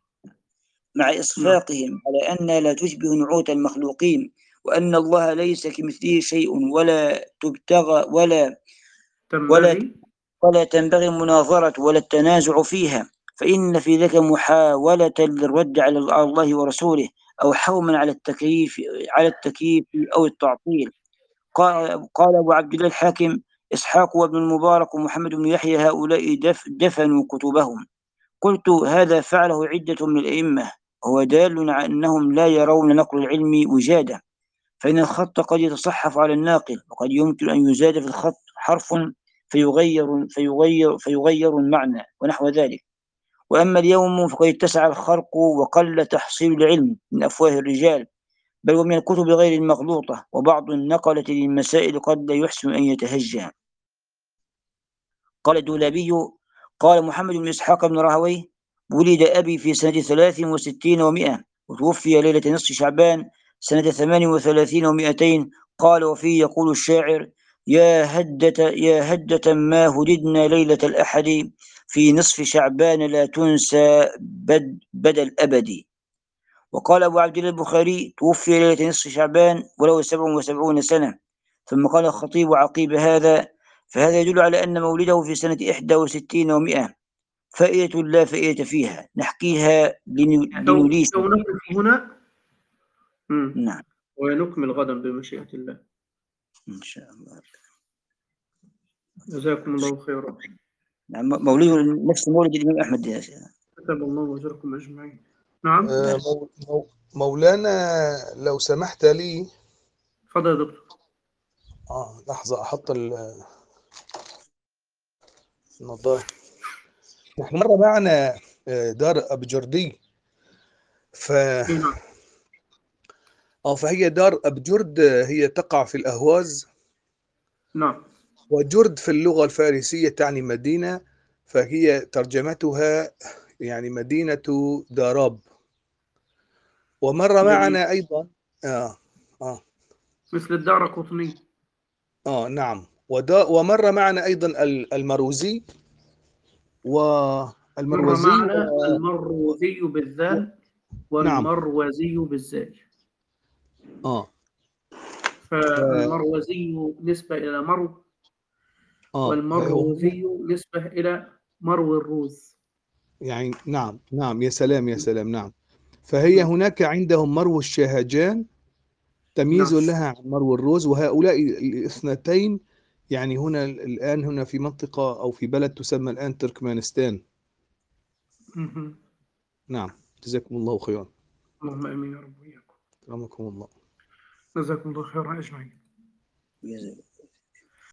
مع نعم إصفاقهم على أنها لا تشبه نعوت المخلوقين، وأن الله ليس كمثله شيء ولا تبتغى ولا ولا تنبغي ولا تنبغي المناظرة ولا التنازع فيها، فإن في ذلك محاولة للرد على الله ورسوله أو حوما على التكييف على التكييف أو التعطيل. قال, قال أبو عبد الله الحاكم إسحاق وابن المبارك ومحمد بن يحيى هؤلاء دف دفنوا كتبهم. قلت هذا فعله عدة من الأئمة وهو دال على أنهم لا يرون نقل العلم وجادة، فإن الخط قد يتصحف على الناقل وقد يمكن أن يزاد في الخط حرف فيغير فيغير فيغير المعنى ونحو ذلك. وأما اليوم فقد اتسع الخرق وقل تحصيل العلم من أفواه الرجال، بل ومن الكتب غير المغلوطة، وبعض النقلة للمسائل قد لا يحسن أن يتهجى. قال الدولابي قال محمد بن إسحاق بن راهويه ولد أبي في سنة ثلاث وستين ومائة وتوفي ليلة نصف شعبان سنة ثمان وثلاثين ومائتين. قال وفيه يقول الشاعر يا هدة يا هدة ما هددنا ليلة الأحد في نصف شعبان لا تنسى بد بدا الأبد. وقال أبو عبد الله البخاري توفي ليلة نصف شعبان وله سبع وسبعون سنة. ثم قال الخطيب عقيب هذا فهذا يدل على أن مولده في سنة إحدى وستين ومائة، فائدة لا فائدة فيها نحكيها لنليس. لو نقف هنا مم. نعم ونكمل غدا بمشيئة الله إن شاء الله. جزاكم الله خيرا. نعم مولده نفس مولد الإمام أحمد يا شيخ. كتب الله أجركم أجمعين. نعم آه، مو- مو- مولانا لو سمحت لي تفضل يا دكتور. اه لحظة احط ال- النظارة. نحن مرة معنا آه، دار أبجردي ف إيه نعم اه فهي دار أبجرد، آه، هي تقع في الأهواز، نعم وجرد في اللغة الفارسية تعني مدينة، فهي ترجمتها يعني مدينة داراب. ومر جميل معنا أيضا آه آه مثل الدار قطني. آه نعم ودا ومر معنا أيضا ال- المروزي مر والمروزي معنا و... المروزي و... بالذال نعم والمروزي بالزاي. آه ف... فالمروزي نسبة إلى مرو، آه هو والمروزي نسبة إلى مرو الروز. يعني نعم نعم يا سلام يا سلام نعم. فهي نعم هناك عندهم مرو الشاهجان تمييز نعم لها عن مرو الروز، وهؤلاء الاثنتين يعني هنا الآن هنا في منطقة أو في بلد تسمى الآن تركمانستان. مهم. نعم جزاكم الله خيرا. اللهم آمين يا رب وإياكم. رحمكم الله. جزاكم الله خيرا أجمعين. جزاك